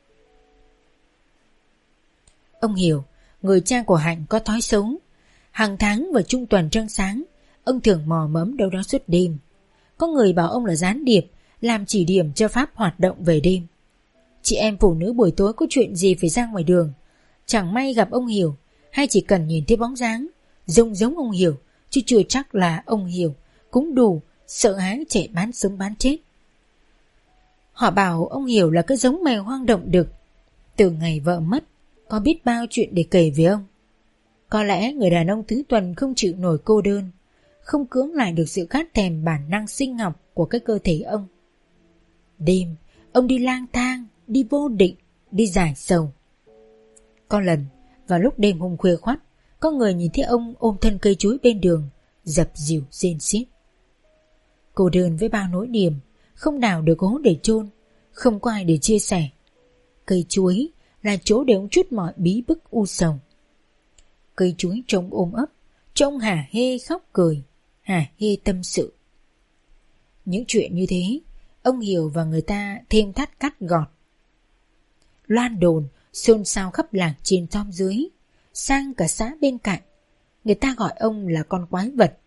Ông hiểu, người cha của Hạnh có thói xấu. Hàng tháng vào trung tuần trăng sáng, ông thường mò mẫm đâu đó suốt đêm. Có người bảo ông là gián điệp, làm chỉ điểm cho Pháp hoạt động về đêm. Chị em phụ nữ buổi tối có chuyện gì phải ra ngoài đường, chẳng may gặp ông Hiểu, hay chỉ cần nhìn thấy bóng dáng giống giống ông Hiểu chứ chưa chắc là ông Hiểu cũng đủ sợ hãi chạy bán sống bán chết. Họ bảo ông Hiểu là cái giống mèo hoang động đực. Từ ngày vợ mất, có biết bao chuyện để kể với ông. Có lẽ người đàn ông tứ tuần không chịu nổi cô đơn, không cưỡng lại được sự khát thèm bản năng sinh học của cái cơ thể ông. Đêm, ông đi lang thang, đi vô định, đi giải sầu. Có lần, vào lúc đêm hôm khuya khoắt, có người nhìn thấy ông ôm thân cây chuối bên đường, dập dìu rên xiết. Cô đơn với bao nỗi niềm, không đào được hố để chôn, không có ai để chia sẻ. Cây chuối là chỗ để ông trút mọi bí bức u sầu. Cây chuối trông ôm ấp, trông hả hê khóc cười, hả hê tâm sự. Những chuyện như thế, ông Hiểu và người ta thêm thắt cắt gọt. Loan đồn xôn xao khắp làng trên xóm dưới, sang cả xã bên cạnh. Người ta gọi ông là con quái vật.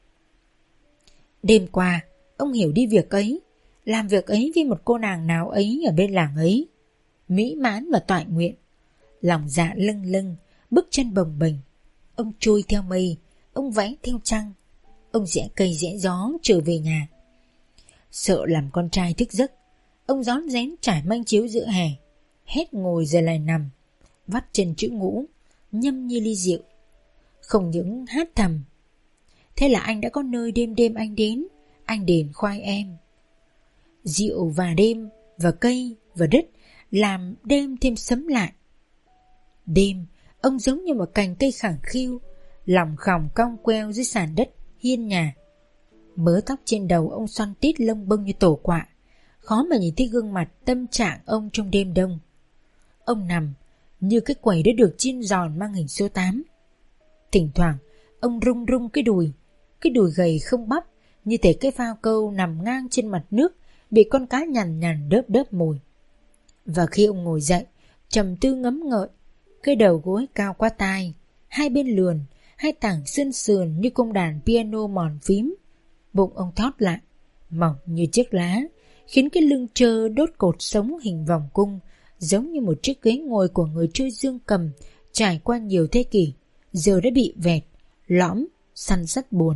Đêm qua, ông Hiểu đi việc ấy, làm việc ấy với một cô nàng nào ấy ở bên làng ấy, mỹ mãn và toại nguyện, lòng dạ lâng lâng, bước chân bồng bềnh. Ông trôi theo mây, ông vẽ theo trăng, ông rẽ cây rẽ gió trở về nhà. Sợ làm con trai thức giấc, ông rón rén trải manh chiếu giữa hè, hết ngồi rồi lại nằm, vắt chân chữ ngũ, nhâm nhi ly rượu. Không những hát thầm. Thế là anh đã có nơi đêm đêm anh đến, anh đền khoai em. Rượu và đêm và cây và đất làm đêm thêm sấm lại. Đêm, ông giống như một cành cây khẳng khiu, lòng khòng cong queo dưới sàn đất hiên nhà. Mớ tóc trên đầu ông xoăn tít lông bông như tổ quạ, khó mà nhìn thấy gương mặt tâm trạng ông trong đêm đông. Ông nằm như cái quầy đã được chiên giòn mang hình số tám. Thỉnh thoảng ông rung rung cái đùi, cái đùi gầy không bắp, như thể cái phao câu nằm ngang trên mặt nước bị con cá nhằn nhằn đớp đớp mồi. Và khi ông ngồi dậy, trầm tư ngấm ngợi, cái đầu gối cao qua tai, hai bên lườn, hai tảng xương sườn như cung đàn piano mòn phím. Bụng ông thót lại, mỏng như chiếc lá, khiến cái lưng trơ đốt cột sống hình vòng cung, giống như một chiếc ghế ngồi của người chơi dương cầm trải qua nhiều thế kỷ, giờ đã bị vẹt, lõm, săn sắt buồn.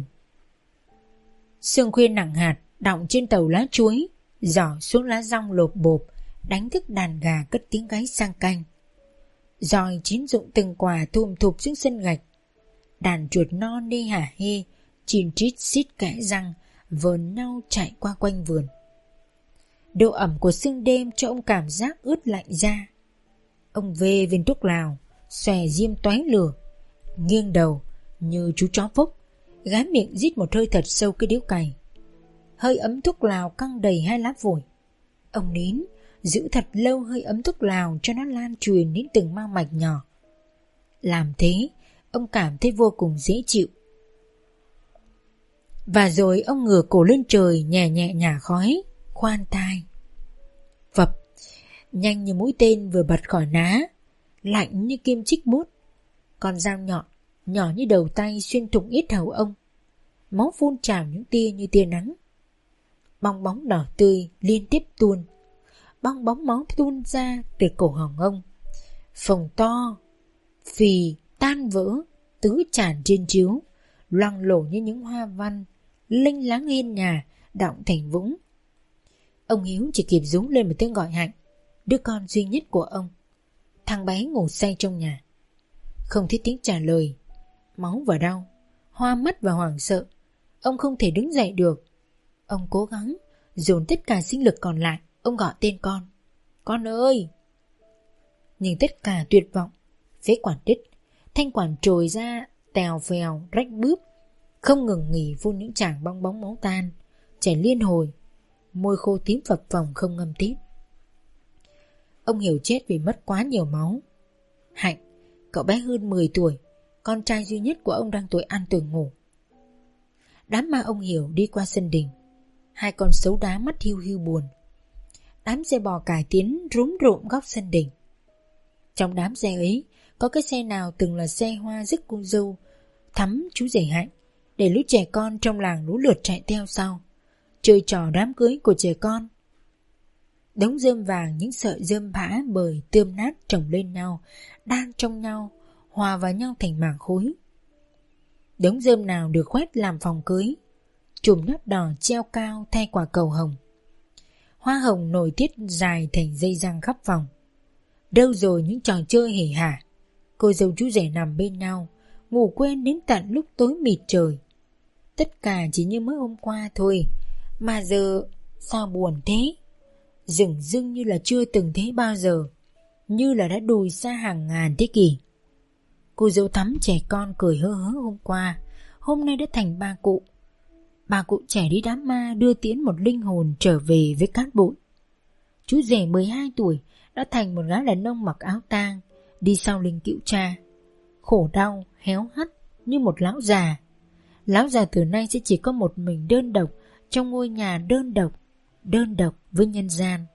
Sương khuya nặng hạt đọng trên tàu lá chuối, giỏ xuống lá rong lộp bộp, đánh thức đàn gà cất tiếng gáy sang canh. Dòi chín rụng từng quả thùm thụp xuống sân gạch. Đàn chuột non đi hả hê, chìm chít xít kẽ răng, vờn nhau chạy qua quanh vườn. Độ ẩm của sương đêm cho ông cảm giác ướt lạnh da. Ông vê viên thuốc lào, xòe diêm toái lửa, nghiêng đầu như chú chó phúc, gái miệng rít một hơi thật sâu cái điếu cày. Hơi ấm thuốc lào căng đầy hai lá phổi. Ông nín, giữ thật lâu hơi ấm thuốc lào cho nó lan truyền đến từng mao mạch nhỏ. Làm thế, ông cảm thấy vô cùng dễ chịu. Và rồi ông ngửa cổ lên trời, nhẹ nhẹ nhả khói, khoan tai. Phập, nhanh như mũi tên vừa bật khỏi ná, lạnh như kim chích bút. Con dao nhọn, nhỏ như đầu tay xuyên thủng yết hầu ông. Máu phun trào những tia như tia nắng. Bong bóng đỏ tươi liên tiếp tuôn. Bong bóng máu tuôn ra từ cổ họng ông. Phồng to, phì, tan vỡ, tứ tràn trên chiếu, loang lổ như những hoa văn, linh láng hiên nhà, đọng thành vũng. Ông Hiếu chỉ kịp rú lên một tiếng gọi Hạnh, đứa con duy nhất của ông. Thằng bé ngủ say trong nhà. Không thấy tiếng trả lời. Máu và đau, hoa mắt và hoảng sợ. Ông không thể đứng dậy được. Ông cố gắng dồn tất cả sinh lực còn lại. Ông gọi tên con. Con ơi! Nhưng tất cả tuyệt vọng. Phế quản đứt, thanh quản trồi ra tèo phèo rách bướp, không ngừng nghỉ phun những tràng bong bóng máu tan, chảy liên hồi, môi khô tím phập phồng không ngâm tít. Ông Hiểu chết vì mất quá nhiều máu. Hạnh, cậu bé hơn mười tuổi, con trai duy nhất của ông đang tuổi ăn tuổi ngủ. Đám ma ông Hiểu đi qua sân đình. Hai con sấu đá mắt hiu hiu buồn. Đám xe bò cải tiến rúm rụm góc sân đình. Trong đám xe ấy có cái xe nào từng là xe hoa rước cô dâu thắm chú rể Hạnh, để lũ trẻ con trong làng lũ lượt chạy theo sau, chơi trò đám cưới của trẻ con. Đống rơm vàng, những sợi rơm bã bời tươm nát chồng lên nhau, đan trong nhau, hòa vào nhau thành mảng khối. Đống rơm nào được khoét làm phòng cưới, chùm nhót đỏ treo cao thay quả cầu hồng. Hoa hồng nổi tiết dài thành dây răng khắp phòng. Đâu rồi những trò chơi hề hả. Cô dâu chú rể nằm bên nhau, ngủ quên đến tận lúc tối mịt trời. Tất cả chỉ như mới hôm qua thôi, mà giờ sao buồn thế. Dửng dưng như là chưa từng thấy bao giờ, như là đã lùi xa hàng ngàn thế kỷ. Cô dâu Thắm trẻ con cười hớ hớ hôm qua, hôm nay đã thành ba cụ. Bà cụ trẻ đi đám ma đưa tiễn một linh hồn trở về với cát bụi. Chú rể mười hai tuổi đã thành một gã đàn ông mặc áo tang, đi sau linh cữu cha, khổ đau, héo hắt như một lão già. Lão già từ nay sẽ chỉ có một mình đơn độc trong ngôi nhà đơn độc, đơn độc với nhân gian.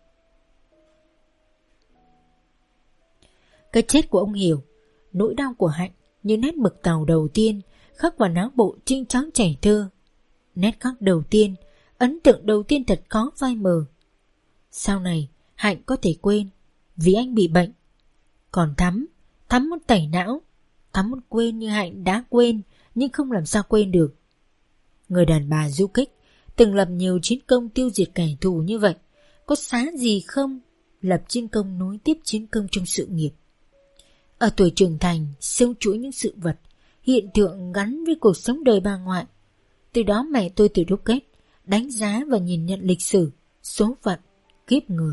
Cái chết của ông Hiểu, nỗi đau của Hạnh như nét mực tàu đầu tiên khắc vào não bộ trinh trắng chảy thơ. Nét khắc đầu tiên, ấn tượng đầu tiên thật khó phai mờ. Sau này Hạnh có thể quên vì anh bị bệnh. Còn Thắm, Thắm muốn tẩy não, Thắm muốn quên như Hạnh đã quên, nhưng không làm sao quên được. Người đàn bà du kích từng lập nhiều chiến công tiêu diệt kẻ thù như vậy, có xá gì không lập chiến công nối tiếp chiến công trong sự nghiệp. Ở tuổi trưởng thành, sâu chuỗi những sự vật, hiện tượng gắn với cuộc sống đời bà ngoại. Từ đó mẹ tôi từ đúc kết, đánh giá và nhìn nhận lịch sử, số phận, kiếp người.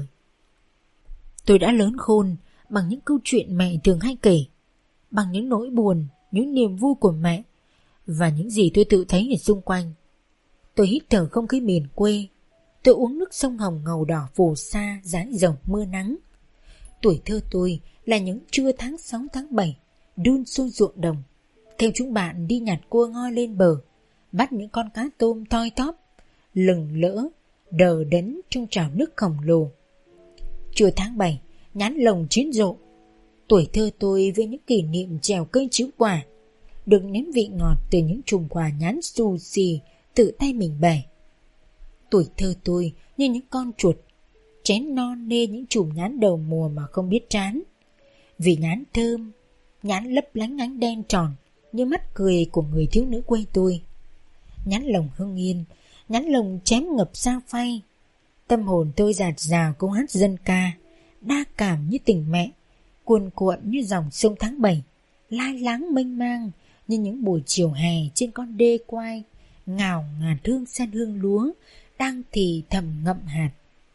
Tôi đã lớn khôn bằng những câu chuyện mẹ thường hay kể, bằng những nỗi buồn, những niềm vui của mẹ và những gì tôi tự thấy ở xung quanh. Tôi hít thở không khí miền quê, tôi uống nước sông Hồng ngầu đỏ phù sa dãi dòng mưa nắng. Tuổi thơ tôi là những trưa tháng sáu tháng bảy, đun sôi ruộng đồng, theo chúng bạn đi nhặt cua ngoi lên bờ, bắt những con cá tôm toi tóp, lừng lỡ, đờ đẫn trong trào nước khổng lồ. Trưa tháng bảy, nhán lồng chín rộ. Tuổi thơ tôi với những kỷ niệm trèo cây chiếu quả, được nếm vị ngọt từ những chùm quả nhán xù xì tự tay mình bẻ. Tuổi thơ tôi như những con chuột, chén non nê những chùm nhán đầu mùa mà không biết chán. Vì nhán thơm, nhán lấp lánh ánh đen tròn như mắt cười của người thiếu nữ quê tôi. Nhán lồng Hưng Yên, nhán lồng chém ngập sao phay. Tâm hồn tôi dạt dào câu hát dân ca, đa cảm như tình mẹ, cuồn cuộn như dòng sông tháng bảy, lai láng mênh mang như những buổi chiều hè trên con đê quai, ngào ngạt hương sen hương lúa đang thì thầm ngậm hạt.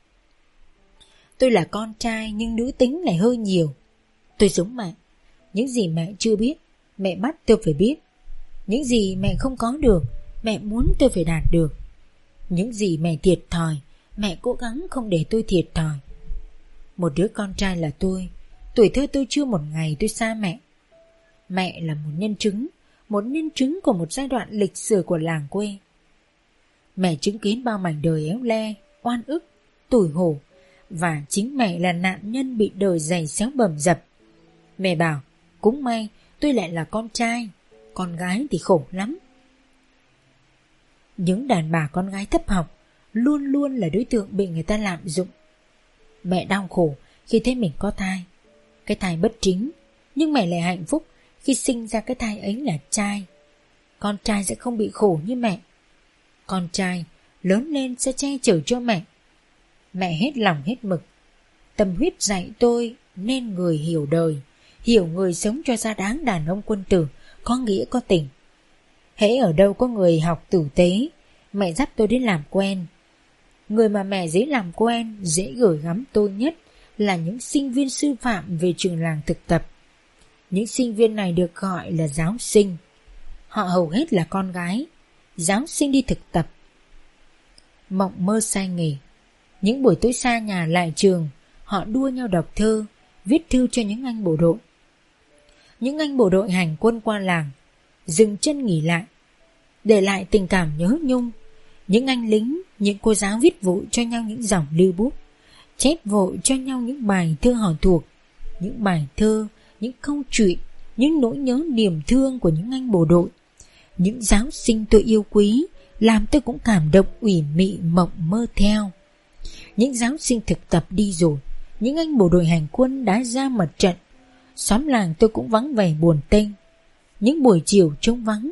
Tôi là con trai nhưng nữ tính lại hơi nhiều. Tôi giống mẹ, những gì mẹ chưa biết, mẹ bắt tôi phải biết. Những gì mẹ không có được, mẹ muốn tôi phải đạt được. Những gì mẹ thiệt thòi, mẹ cố gắng không để tôi thiệt thòi. Một đứa con trai là tôi, tuổi thơ tôi chưa một ngày tôi xa mẹ. Mẹ là một nhân chứng, một nhân chứng của một giai đoạn lịch sử của làng quê. Mẹ chứng kiến bao mảnh đời éo le, oan ức, tủi hổ, và chính mẹ là nạn nhân bị đời giày xéo bầm dập. Mẹ bảo, cũng may tôi lại là con trai, con gái thì khổ lắm. Những đàn bà con gái thấp học luôn luôn là đối tượng bị người ta lạm dụng. Mẹ đau khổ khi thấy mình có thai, cái thai bất chính, nhưng mẹ lại hạnh phúc khi sinh ra cái thai ấy là trai. Con trai sẽ không bị khổ như mẹ. Con trai lớn lên sẽ che chở cho mẹ. Mẹ hết lòng hết mực, tâm huyết dạy tôi nên người hiểu đời, hiểu người sống cho ra đáng đàn ông quân tử, có nghĩa có tình. Hễ ở đâu có người học tử tế, mẹ dắt tôi đến làm quen. Người mà mẹ dễ làm quen, dễ gửi gắm tôi nhất là những sinh viên sư phạm về trường làng thực tập. Những sinh viên này được gọi là giáo sinh. Họ hầu hết là con gái, giáo sinh đi thực tập. Mộng mơ sai nghề. Những buổi tối xa nhà lại trường, họ đua nhau đọc thơ, viết thư cho những anh bộ đội. Những anh bộ đội hành quân qua làng, dừng chân nghỉ lại, để lại tình cảm nhớ nhung. Những anh lính, những cô giáo viết vội cho nhau những dòng lưu bút, chép vội cho nhau những bài thơ họ thuộc, những bài thơ, những câu chuyện, những nỗi nhớ niềm thương của những anh bộ đội. Những giáo sinh tôi yêu quý, làm tôi cũng cảm động ủy mị mộng mơ theo. Những giáo sinh thực tập đi rồi, những anh bộ đội hành quân đã ra mặt trận, xóm làng tôi cũng vắng vẻ buồn tênh. Những buổi chiều trống vắng,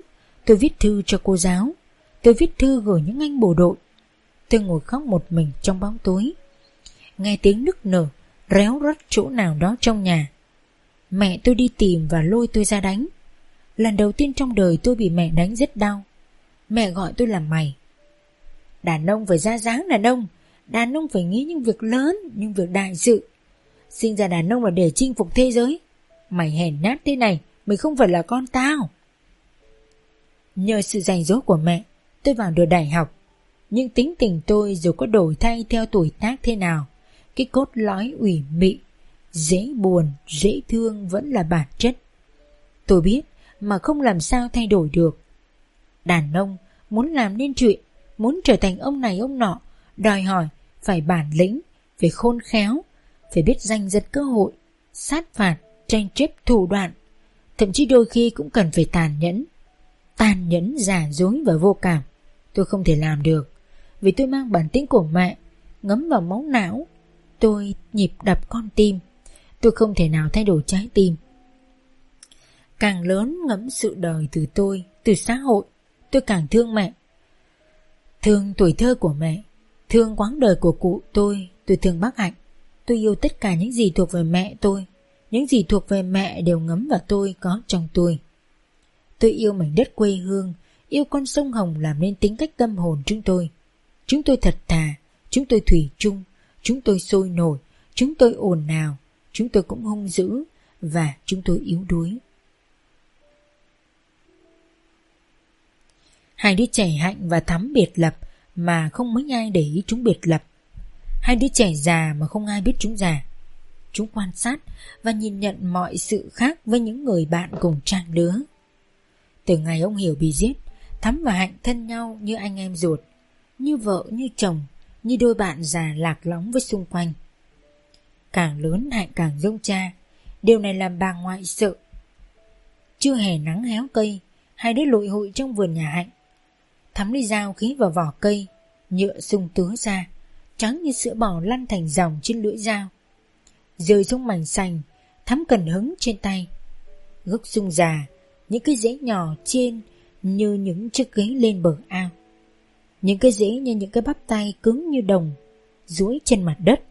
Tôi viết thư cho cô giáo. Tôi viết thư gửi những anh bộ đội. Tôi ngồi khóc một mình trong bóng tối, nghe tiếng nức nở réo rắt chỗ nào đó trong nhà. Mẹ tôi đi tìm và lôi tôi ra đánh. Lần đầu tiên trong đời tôi bị mẹ đánh rất đau. Mẹ gọi tôi là mày. Đàn ông phải ra dáng đàn ông. Đàn ông phải nghĩ những việc lớn, những việc đại sự. Sinh ra đàn ông là để chinh phục thế giới. Mày hèn nhát thế này, mày không phải là con tao. Nhờ sự dạy dỗ của mẹ, tôi vào được đại học. Nhưng tính tình tôi dù có đổi thay theo tuổi tác thế nào, cái cốt lõi ủy mị, dễ buồn, dễ thương vẫn là bản chất. Tôi biết mà không làm sao thay đổi được. Đàn ông muốn làm nên chuyện, muốn trở thành ông này ông nọ, đòi hỏi phải bản lĩnh, phải khôn khéo, phải biết giành giật cơ hội, sát phạt, tranh chấp thủ đoạn, thậm chí đôi khi cũng cần phải tàn nhẫn. Tàn nhẫn, giả dối và vô cảm. Tôi không thể làm được, vì tôi mang bản tính của mẹ ngấm vào máu não. Tôi nhịp đập con tim. Tôi không thể nào thay đổi trái tim. Càng lớn ngẫm sự đời từ tôi, từ xã hội, tôi càng thương mẹ. Thương tuổi thơ của mẹ, thương quãng đời của cụ tôi. Tôi thương bác Hạnh. Tôi yêu tất cả những gì thuộc về mẹ tôi. Những gì thuộc về mẹ đều ngấm vào tôi, có trong tôi. Tôi yêu mảnh đất quê hương, yêu con sông Hồng làm nên tính cách tâm hồn chúng tôi. Chúng tôi thật thà, chúng tôi thủy chung, chúng tôi sôi nổi, chúng tôi ồn ào, chúng tôi cũng hung dữ và chúng tôi yếu đuối. Hai đứa trẻ Hạnh và Thắm biệt lập mà không mấy ai để ý chúng biệt lập. Hai đứa trẻ già mà không ai biết chúng già. Chúng quan sát và nhìn nhận mọi sự khác với những người bạn cùng trang lứa. Từ ngày ông Hiểu bị giết, Thắm và Hạnh thân nhau như anh em ruột, như vợ như chồng, như đôi bạn già lạc lõng với xung quanh. Càng lớn Hạnh càng giống cha. Điều này làm bà ngoại sợ. Chưa hè nắng héo cây, hai đứa lụi hụi trong vườn nhà Hạnh. Thắm đi dao khí vào vỏ cây, nhựa sung tứa ra, trắng như sữa bò lăn thành dòng trên lưỡi dao. Rơi xuống mảnh sành, Thắm cần hứng trên tay. Gốc sung già, những cái rễ nhỏ trên như những chiếc ghế lên bờ ao. Những cái rễ như những cái bắp tay cứng như đồng duỗi trên mặt đất.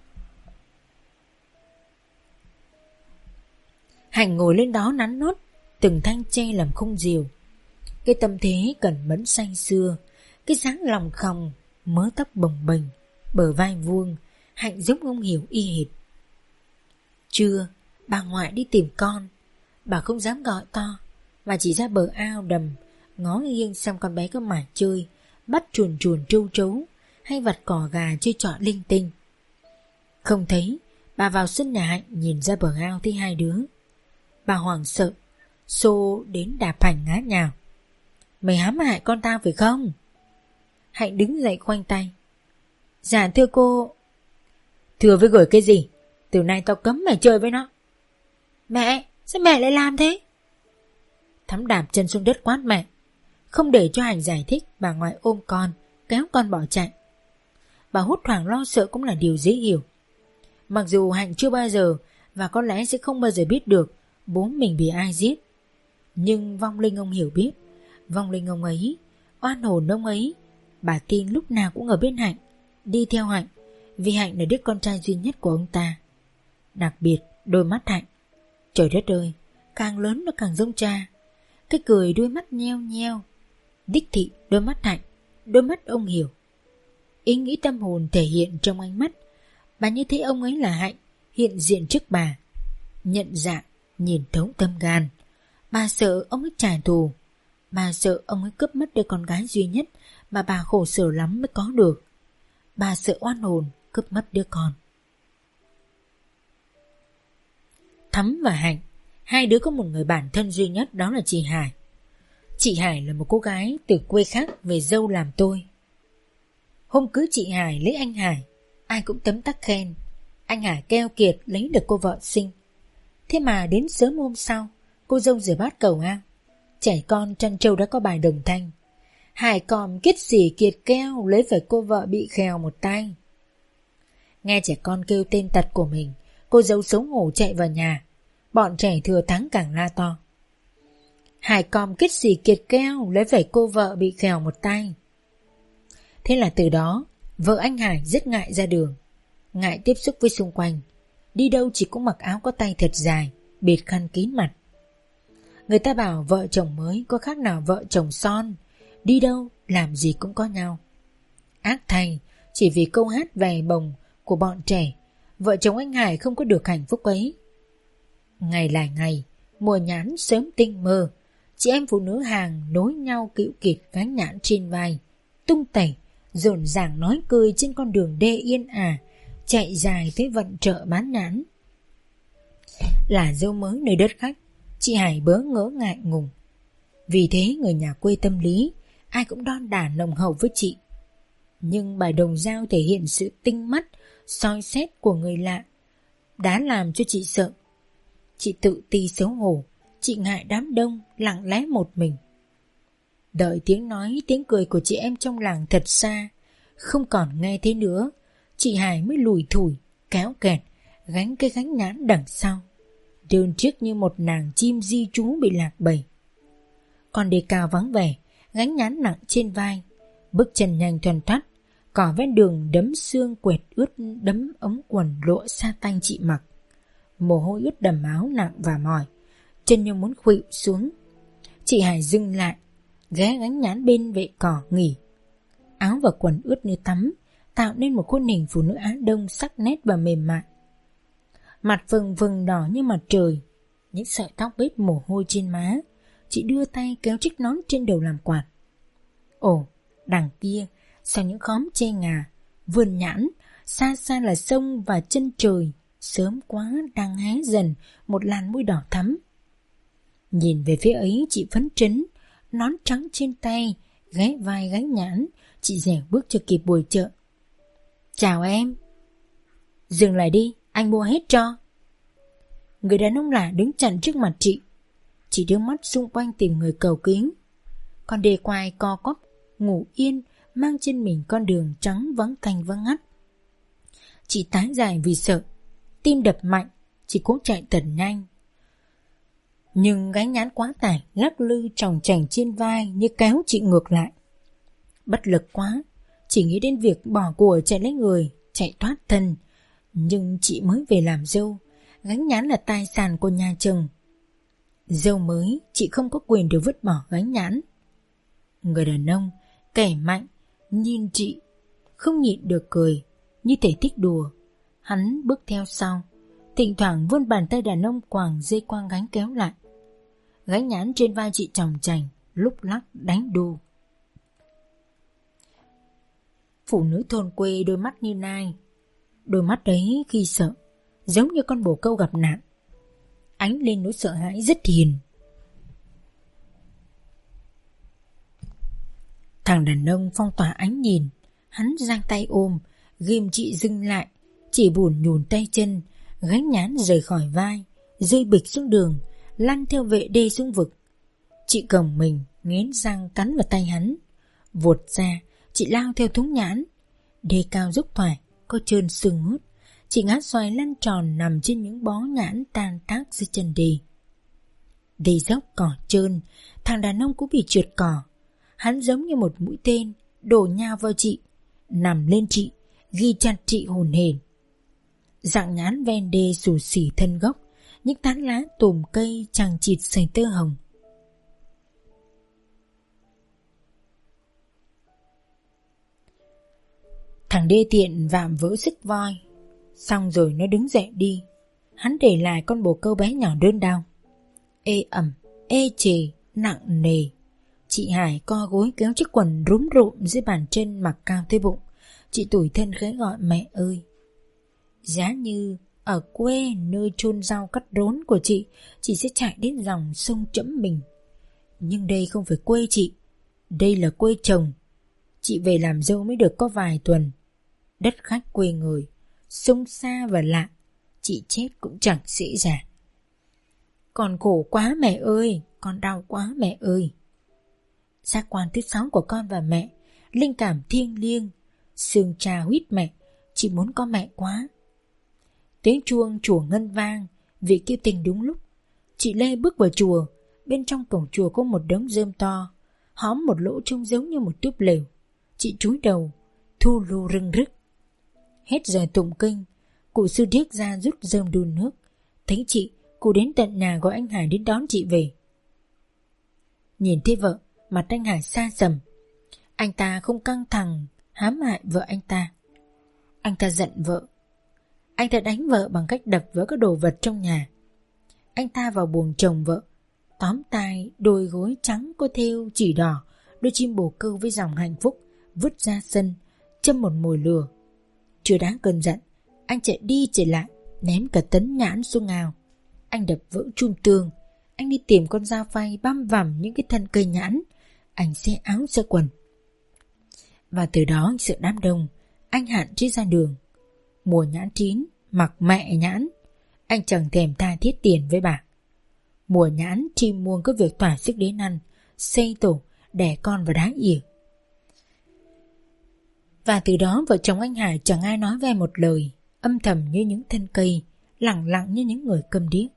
Hạnh ngồi lên đó nắn nót từng thanh tre làm khung diều. Cái tâm thế cẩn mẫn say xưa, cái dáng lòng khòng, mớ tóc bồng bềnh, bờ vai vuông. Hạnh giống ông Hiểu y hệt. Trưa bà ngoại đi tìm con. Bà không dám gọi to, mà chỉ ra bờ ao đầm ngó nghiêng xem con bé có mải chơi, bắt chuồn chuồn trâu trấu hay vặt cỏ gà chơi trọ linh tinh. Không thấy, bà vào sân nhà Hạnh nhìn ra bờ ao thấy hai đứa. Bà hoảng sợ, xô đến đạp Hạnh ngã nhào. Mày hãm hại con tao phải không? Hạnh đứng dậy khoanh tay. Dạ thưa cô. Thưa với gửi cái gì? Từ nay tao cấm mày chơi với nó. Mẹ, sao mẹ lại làm thế? Thắm đạp chân xuống đất quát mẹ. Không để cho Hạnh giải thích, bà ngoại ôm con, kéo con bỏ chạy. Bà hốt hoảng lo sợ cũng là điều dễ hiểu. Mặc dù Hạnh chưa bao giờ và có lẽ sẽ không bao giờ biết được bố mình bị ai giết, nhưng vong linh ông Hiểu biết. Vong linh ông ấy, oan hồn ông ấy, bà tin lúc nào cũng ở bên Hạnh, đi theo Hạnh, vì Hạnh là đứa con trai duy nhất của ông ta. Đặc biệt đôi mắt Hạnh, trời đất ơi, càng lớn nó càng giống cha. Cái cười đôi mắt nheo nheo, đích thị đôi mắt Hạnh, đôi mắt ông Hiểu. Ý nghĩ tâm hồn thể hiện trong ánh mắt. Bà như thấy ông ấy là Hạnh hiện diện trước bà, nhận dạng, nhìn thấu tâm gan. Bà sợ ông ấy trả thù. Bà sợ ông ấy cướp mất đứa con gái duy nhất mà bà khổ sở lắm mới có được. Bà sợ oan hồn cướp mất đứa con. Thắm và Hạnh, hai đứa có một người bạn thân duy nhất, đó là chị Hải. Chị Hải là một cô gái từ quê khác về dâu làm tôi. Hôm cưới chị Hải lấy anh Hải, ai cũng tấm tắc khen. Anh Hải keo kiệt lấy được cô vợ xinh. Thế mà đến sớm hôm sau, cô dâu rửa bát cầu ao, trẻ con trăn trâu đã có bài đồng thanh. Hải còm kết xỉ kiệt keo lấy phải cô vợ bị khèo một tay. Nghe trẻ con kêu tên tật của mình, cô dâu xấu hổ chạy vào nhà. Bọn trẻ thừa thắng càng la to. Hải còm kết xì kiệt keo lấy về cô vợ bị khèo một tay. Thế là từ đó vợ anh Hải rất ngại ra đường, ngại tiếp xúc với xung quanh. Đi đâu chỉ cũng mặc áo có tay thật dài, bịt khăn kín mặt. Người ta bảo vợ chồng mới có khác nào vợ chồng son, đi đâu làm gì cũng có nhau. Ác thay, chỉ vì câu hát vè bồng của bọn trẻ, vợ chồng anh Hải không có được hạnh phúc ấy. Ngày lại ngày, mùa nhãn sớm tinh mơ, chị em phụ nữ hàng nối nhau cựu kịt gánh nhãn trên vai, tung tẩy, rộn ràng nói cười trên con đường đê yên ả, chạy dài tới vận chợ bán nhãn. Là dâu mới nơi đất khách, chị Hải bớ ngỡ ngại ngùng. Vì thế người nhà quê tâm lý, ai cũng đon đả nồng hậu với chị. Nhưng bài đồng dao thể hiện sự tinh mắt, soi xét của người lạ, đã làm cho chị sợ. Chị tự ti xấu hổ, chị ngại đám đông, lặng lẽ một mình. Đợi tiếng nói, tiếng cười của chị em trong làng thật xa, không còn nghe thấy nữa, chị Hải mới lùi thủi, kéo kẹt, gánh cái gánh nhãn đằng sau, đơn trước như một nàng chim di trú bị lạc bầy. Còn đề cao vắng vẻ, gánh nhãn nặng trên vai, bước chân nhanh thuần thoắt, cỏ ven đường đấm xương quẹt ướt đấm ống quần lụa sa tanh chị mặc. Mồ hôi ướt đầm áo nặng và mỏi, chân như muốn khuỵu xuống. Chị Hải dừng lại, ghé gánh nhãn bên vệ cỏ nghỉ. Áo và quần ướt như tắm, tạo nên một khuôn hình phụ nữ Á Đông sắc nét và mềm mại. Mặt vừng vừng đỏ như mặt trời, những sợi tóc bết mồ hôi trên má. Chị đưa tay kéo chiếc nón trên đầu làm quạt. Ồ, đằng kia, sau những khóm che ngà, vườn nhãn, xa xa là sông và chân trời, sớm quá đang hé dần một làn môi đỏ thắm. Nhìn về phía ấy chị phấn chấn, nón trắng trên tay, ghé vai gánh nhãn, chị dẻo bước cho kịp buổi chợ. Chào em. Dừng lại đi, anh mua hết cho. Người đàn ông lạ đứng chặn trước mặt chị. Chị đưa mắt xung quanh tìm người cầu cứu. Còn đề quài co cóp ngủ yên, mang trên mình con đường trắng vắng tanh vắng ngắt. Chị tái dài vì sợ, tim đập mạnh, chị cố chạy thật nhanh. Nhưng gánh nhãn quá tải, lắc lư tròng trành trên vai như kéo chị ngược lại. Bất lực quá, chỉ nghĩ đến việc bỏ của chạy lấy người, chạy thoát thân. Nhưng chị mới về làm dâu, gánh nhãn là tài sản của nhà chồng. Dâu mới, chị không có quyền được vứt bỏ gánh nhãn. Người đàn ông, kẻ mạnh, nhìn chị, không nhịn được cười, như thể thích đùa. Hắn bước theo sau, thỉnh thoảng vươn bàn tay đàn ông quàng dây quang gánh kéo lại. Gánh nhãn trên vai chị tròng trành, lúc lắc đánh đu. Phụ nữ thôn quê đôi mắt như nai. Đôi mắt ấy khi sợ, giống như con bồ câu gặp nạn, ánh lên nỗi sợ hãi rất hiền. Thằng đàn ông phong tỏa ánh nhìn. Hắn giang tay ôm, ghim chị dừng lại. Chỉ buồn nhùn tay chân, gánh nhãn rời khỏi vai, rơi bịch xuống đường, lăn theo vệ đê xuống vực. Chị gồng mình, nghiến răng cắn vào tay hắn. Vụt ra, chị lao theo thúng nhãn. Đê cao dốc thoải, có trơn sưng hút. Chị ngã xoài lăn tròn nằm trên những bó nhãn tan tác dưới chân đê. Đê dốc cỏ trơn, thằng đàn ông cũng bị trượt cỏ. Hắn giống như một mũi tên, đổ nhào vào chị, nằm lên chị, ghi chặt chị hồn hển. Dạng nhãn ven đê xù xỉ thân gốc, những tán lá tùm cây chằng chịt sành tơ hồng. Thằng đê tiện vạm vỡ sức voi, xong rồi nó đứng dậy đi. Hắn để lại con bồ câu bé nhỏ đơn đau, ê ẩm, ê chề, nặng nề. Chị Hải co gối kéo chiếc quần rúm rụm dưới bàn chân mặc cao tới bụng. Chị tủi thân khẽ gọi mẹ ơi. Giá như ở quê nơi chôn rau cắt rốn của chị, chị sẽ chạy đến dòng sông Trẫm mình. Nhưng đây không phải quê chị, đây là quê chồng. Chị về làm dâu mới được có vài tuần. Đất khách quê người, sông xa và lạ, chị chết cũng chẳng dễ dàng. Con khổ quá mẹ ơi, con đau quá mẹ ơi. Giác quan thứ sáu của con và mẹ, linh cảm thiêng liêng, xương trà huýt mẹ, chị muốn có mẹ quá. Tiếng chuông chùa ngân vang, vì kêu tình đúng lúc. Chị Lê bước vào chùa, Bên trong cổng chùa có một đống rơm to, hóm một lỗ trông giống như một túp lều. Chị chúi đầu, thu lu rưng rức. Hết giờ tụng kinh, cụ sư điếc ra rút rơm đun nước. Thấy chị, cụ đến tận nhà gọi anh Hải đến đón chị về. Nhìn thấy vợ, mặt anh Hải xa sầm. Anh ta không căng thẳng hãm hại vợ anh ta. Anh ta giận vợ. Anh ta đánh vợ bằng cách đập vỡ các đồ vật trong nhà. Anh ta vào buồng chồng vợ, tóm tay đôi gối trắng có thêu chỉ đỏ, đôi chim bồ câu với dòng hạnh phúc, vứt ra sân, châm một mồi lửa. Chưa đáng cơn giận, anh chạy đi chạy lại, ném cả tấn nhãn xuống ao. Anh đập vỡ chum tường. Anh đi tìm con dao phay băm vằm những cái thân cây nhãn. Anh xé áo xé quần. Và từ đó anh sợ đám đông, anh hạn chế ra đường. Mùa nhãn chín, mặc mẹ nhãn, anh chẳng thèm tha thiết tiền với bà. Mùa nhãn chim muông có việc thỏa sức đến ăn, xây tổ, đẻ con và đá ỉa. Và từ đó vợ chồng anh Hải chẳng ai nói về một lời, âm thầm như những thân cây, lặng lặng như những người câm điếc.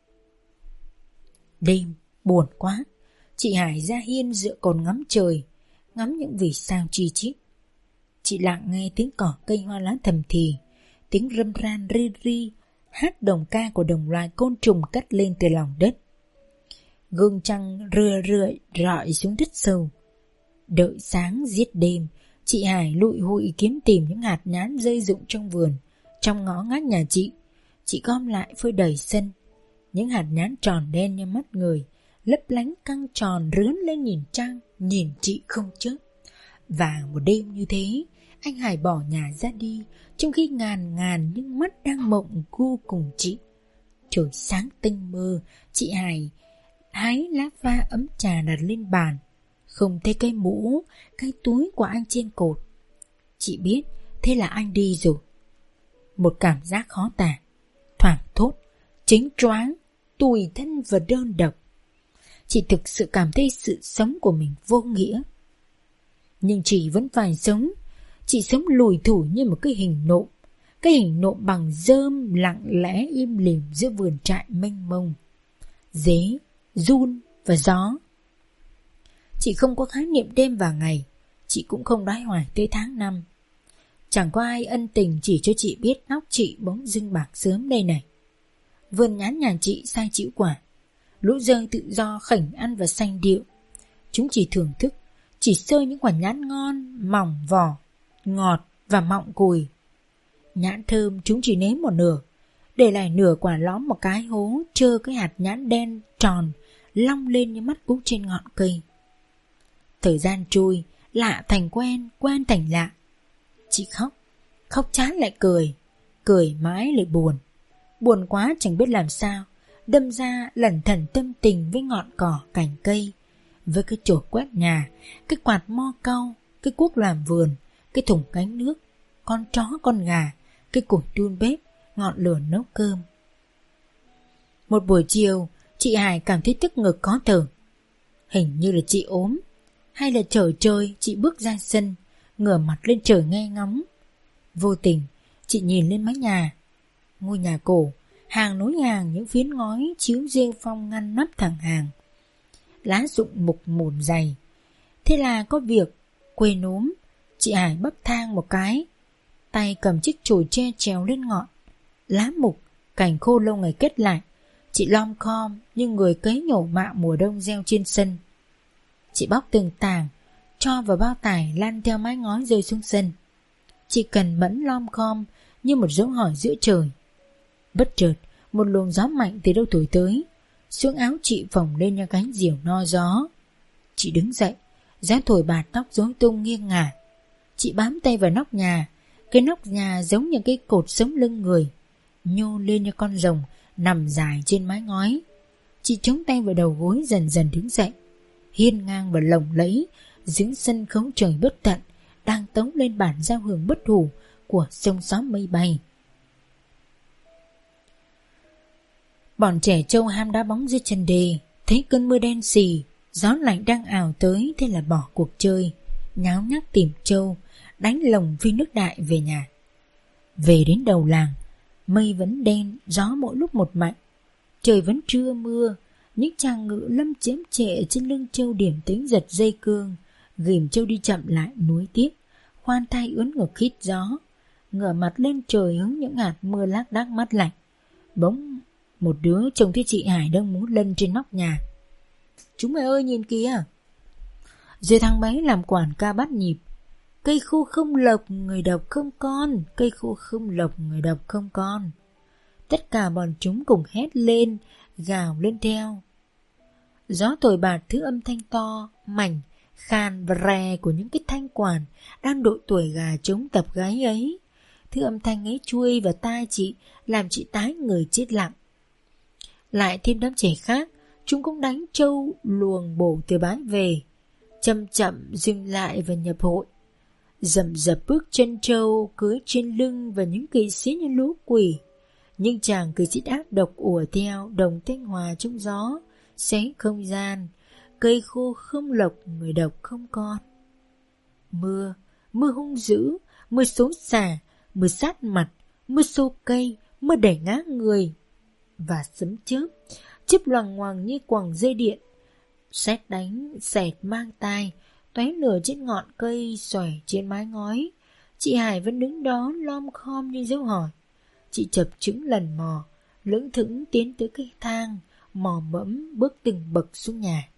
Đêm, buồn quá, chị Hải ra hiên dựa cồn ngắm trời, ngắm những vì sao chi chít. Chị lặng nghe tiếng cỏ cây hoa lá thầm thì, tiếng râm ran ri ri, hát đồng ca của đồng loài côn trùng cất lên từ lòng đất. Gương trăng rưa rượi rọi xuống đất sâu. Đợi sáng giết đêm, chị Hải lụi hụi kiếm tìm những hạt nhãn rơi rụng trong vườn, trong ngõ ngách nhà chị. Chị gom lại phơi đầy sân. Những hạt nhãn tròn đen như mắt người, lấp lánh căng tròn rướn lên nhìn trăng, nhìn chị không chớp. Và một đêm như thế, anh Hải bỏ nhà ra đi, trong khi ngàn ngàn những mắt đang mộng cu cùng chị. Trời sáng tinh mơ, chị Hải hái lá pha ấm trà đặt lên bàn. Không thấy cái mũ, cái túi của anh trên cột. Chị biết thế là anh đi rồi. Một cảm giác khó tả, thoảng thốt, chính choáng, tủi thân và đơn độc. Chị thực sự cảm thấy sự sống của mình vô nghĩa. Nhưng chị vẫn phải sống. Chị sống lủi thủi như một cái hình nộm. Cái hình nộm bằng rơm lặng lẽ im lìm giữa vườn trại mênh mông. Dế, giun và gió. Chị không có khái niệm đêm và ngày. Chị cũng không đói hoài tới tháng năm. Chẳng có ai ân tình chỉ cho chị biết nóc chị bỗng dưng bạc sớm đây này. Vườn nhãn nhà chị sai chịu quả. Lũ rơi tự do khảnh ăn và xanh điệu. Chúng chỉ thưởng thức, chỉ sơi những quả nhãn ngon, mỏng vỏ, ngọt và mọng cùi. Nhãn thơm chúng chỉ nếm một nửa, để lại nửa quả lõm một cái hố, trơ cái hạt nhãn đen tròn long lên như mắt cú trên ngọn cây. Thời gian trôi, lạ thành quen, quen thành lạ. Chị khóc, khóc chán lại cười, cười mãi lại buồn. Buồn quá chẳng biết làm sao, đâm ra lẩn thẩn tâm tình với ngọn cỏ cành cây, với cái chổi quét nhà, cái quạt mo cau, cái cuốc làm vườn, cái thùng cánh nước, con chó con gà, cái củi đun bếp, ngọn lửa nấu cơm. Một buổi chiều, chị Hải cảm thấy tức ngực khó thở. Hình như là chị ốm, hay là trời trời chị bước ra sân, ngửa mặt lên trời nghe ngóng. Vô tình, chị nhìn lên mái nhà. Ngôi nhà cổ, hàng nối hàng những phiến ngói chiếu rêu phong ngăn nắp thẳng hàng. Lá rụng mục mùn dày. Thế là có việc, quên ốm, chị Hải bấp thang một cái, tay cầm chiếc chổi tre trèo lên ngọn. Lá mục, cành khô lâu ngày kết lại. Chị lom khom như người cấy nhổ mạ mùa đông gieo trên sân. Chị bóc từng tảng, cho vào bao tải lăn theo mái ngói rơi xuống sân. Chị cần mẫn lom khom như một dấu hỏi giữa trời. Bất chợt, một luồng gió mạnh từ đâu thổi tới, xuống áo chị phồng lên như cánh diều no gió. Chị đứng dậy, gió thổi bạt tóc rối tung nghiêng ngả. Chị bám tay vào nóc nhà. Cái nóc nhà giống như cái cột sống lưng người, nhô lên như con rồng nằm dài trên mái ngói. Chị chống tay vào đầu gối dần dần đứng dậy. Hiên ngang và lồng lẫy dưới sân khấu trời bất tận đang tấu lên bản giao hưởng bất hủ của sông gió mây bay. Bọn trẻ trâu ham đá bóng dưới chân đê, thấy cơn mưa đen xì, gió lạnh đang ào tới, thế là bỏ cuộc chơi, nháo nhác tìm trâu, đánh lồng phi nước đại về nhà. Về đến đầu làng, mây vẫn đen, gió mỗi lúc một mạnh, trời vẫn trưa mưa, Những chàng ngựa lâm chém trệ trên lưng trâu điểm tính giật dây cương, ghìm trâu đi chậm lại nuối tiếc, khoan thai ướn ngực hít gió, ngửa mặt lên trời hứng những hạt mưa lác đác mát lạnh. Bỗng một đứa trông thấy chị Hải đang múa lân trên nóc nhà. Chúng mày ơi nhìn kìa! Rồi thằng bé làm quản ca bắt nhịp. Cây khô không lộc người độc không con, cây khô không lộc người độc không con. Tất cả bọn chúng cùng hét lên, gào lên theo. Gió thổi bạt thứ âm thanh to, mảnh, khan và rè của những cái thanh quản đang độ tuổi gà trống tập gái ấy. Thứ âm thanh ấy chui vào tai chị, làm chị tái người chết lặng. Lại thêm đám trẻ khác, chúng cũng đánh trâu luồng bổ từ bãi về, chậm chậm dừng lại và nhập hội. Dầm dập bước chân trâu cưới trên lưng và những kỵ sĩ như lũ quỷ. Nhưng chàng kỵ sĩ ác độc ùa theo, đồng thanh hòa trong gió, xé không gian. Cây khô không lộc, người độc không con. Mưa, mưa hung dữ, mưa xối xả, mưa sát mặt, mưa xô cây, mưa đẩy ngã người. Và sấm chớp, chớp loằng ngoằng như quầng dây điện. Sét đánh, xẹt mang tai, tóe lửa trên ngọn cây, xòe trên mái ngói. Chị Hải vẫn đứng đó lom khom như dấu hỏi. Chị chập chững lần mò, lững thững tiến tới cây thang, mò mẫm bước từng bậc xuống nhà.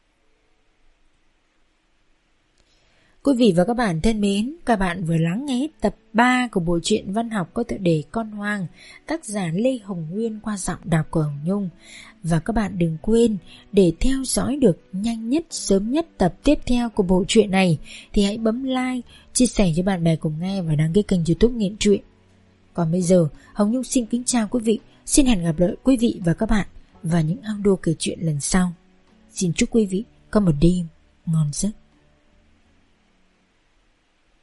Quý vị và các bạn thân mến, các bạn vừa lắng nghe tập ba của bộ truyện văn học có tựa đề Con Hoang, tác giả Lê Hồng Nguyên qua giọng đọc của Hồng Nhung. Và các bạn đừng quên, để theo dõi được nhanh nhất, sớm nhất tập tiếp theo của bộ truyện này thì hãy bấm like, chia sẻ cho bạn bè cùng nghe và đăng ký kênh YouTube Nghiện Truyện. Còn bây giờ, Hồng Nhung xin kính chào quý vị, xin hẹn gặp lại quý vị và các bạn vào những audio kể chuyện lần sau. Xin chúc quý vị có một đêm ngon giấc.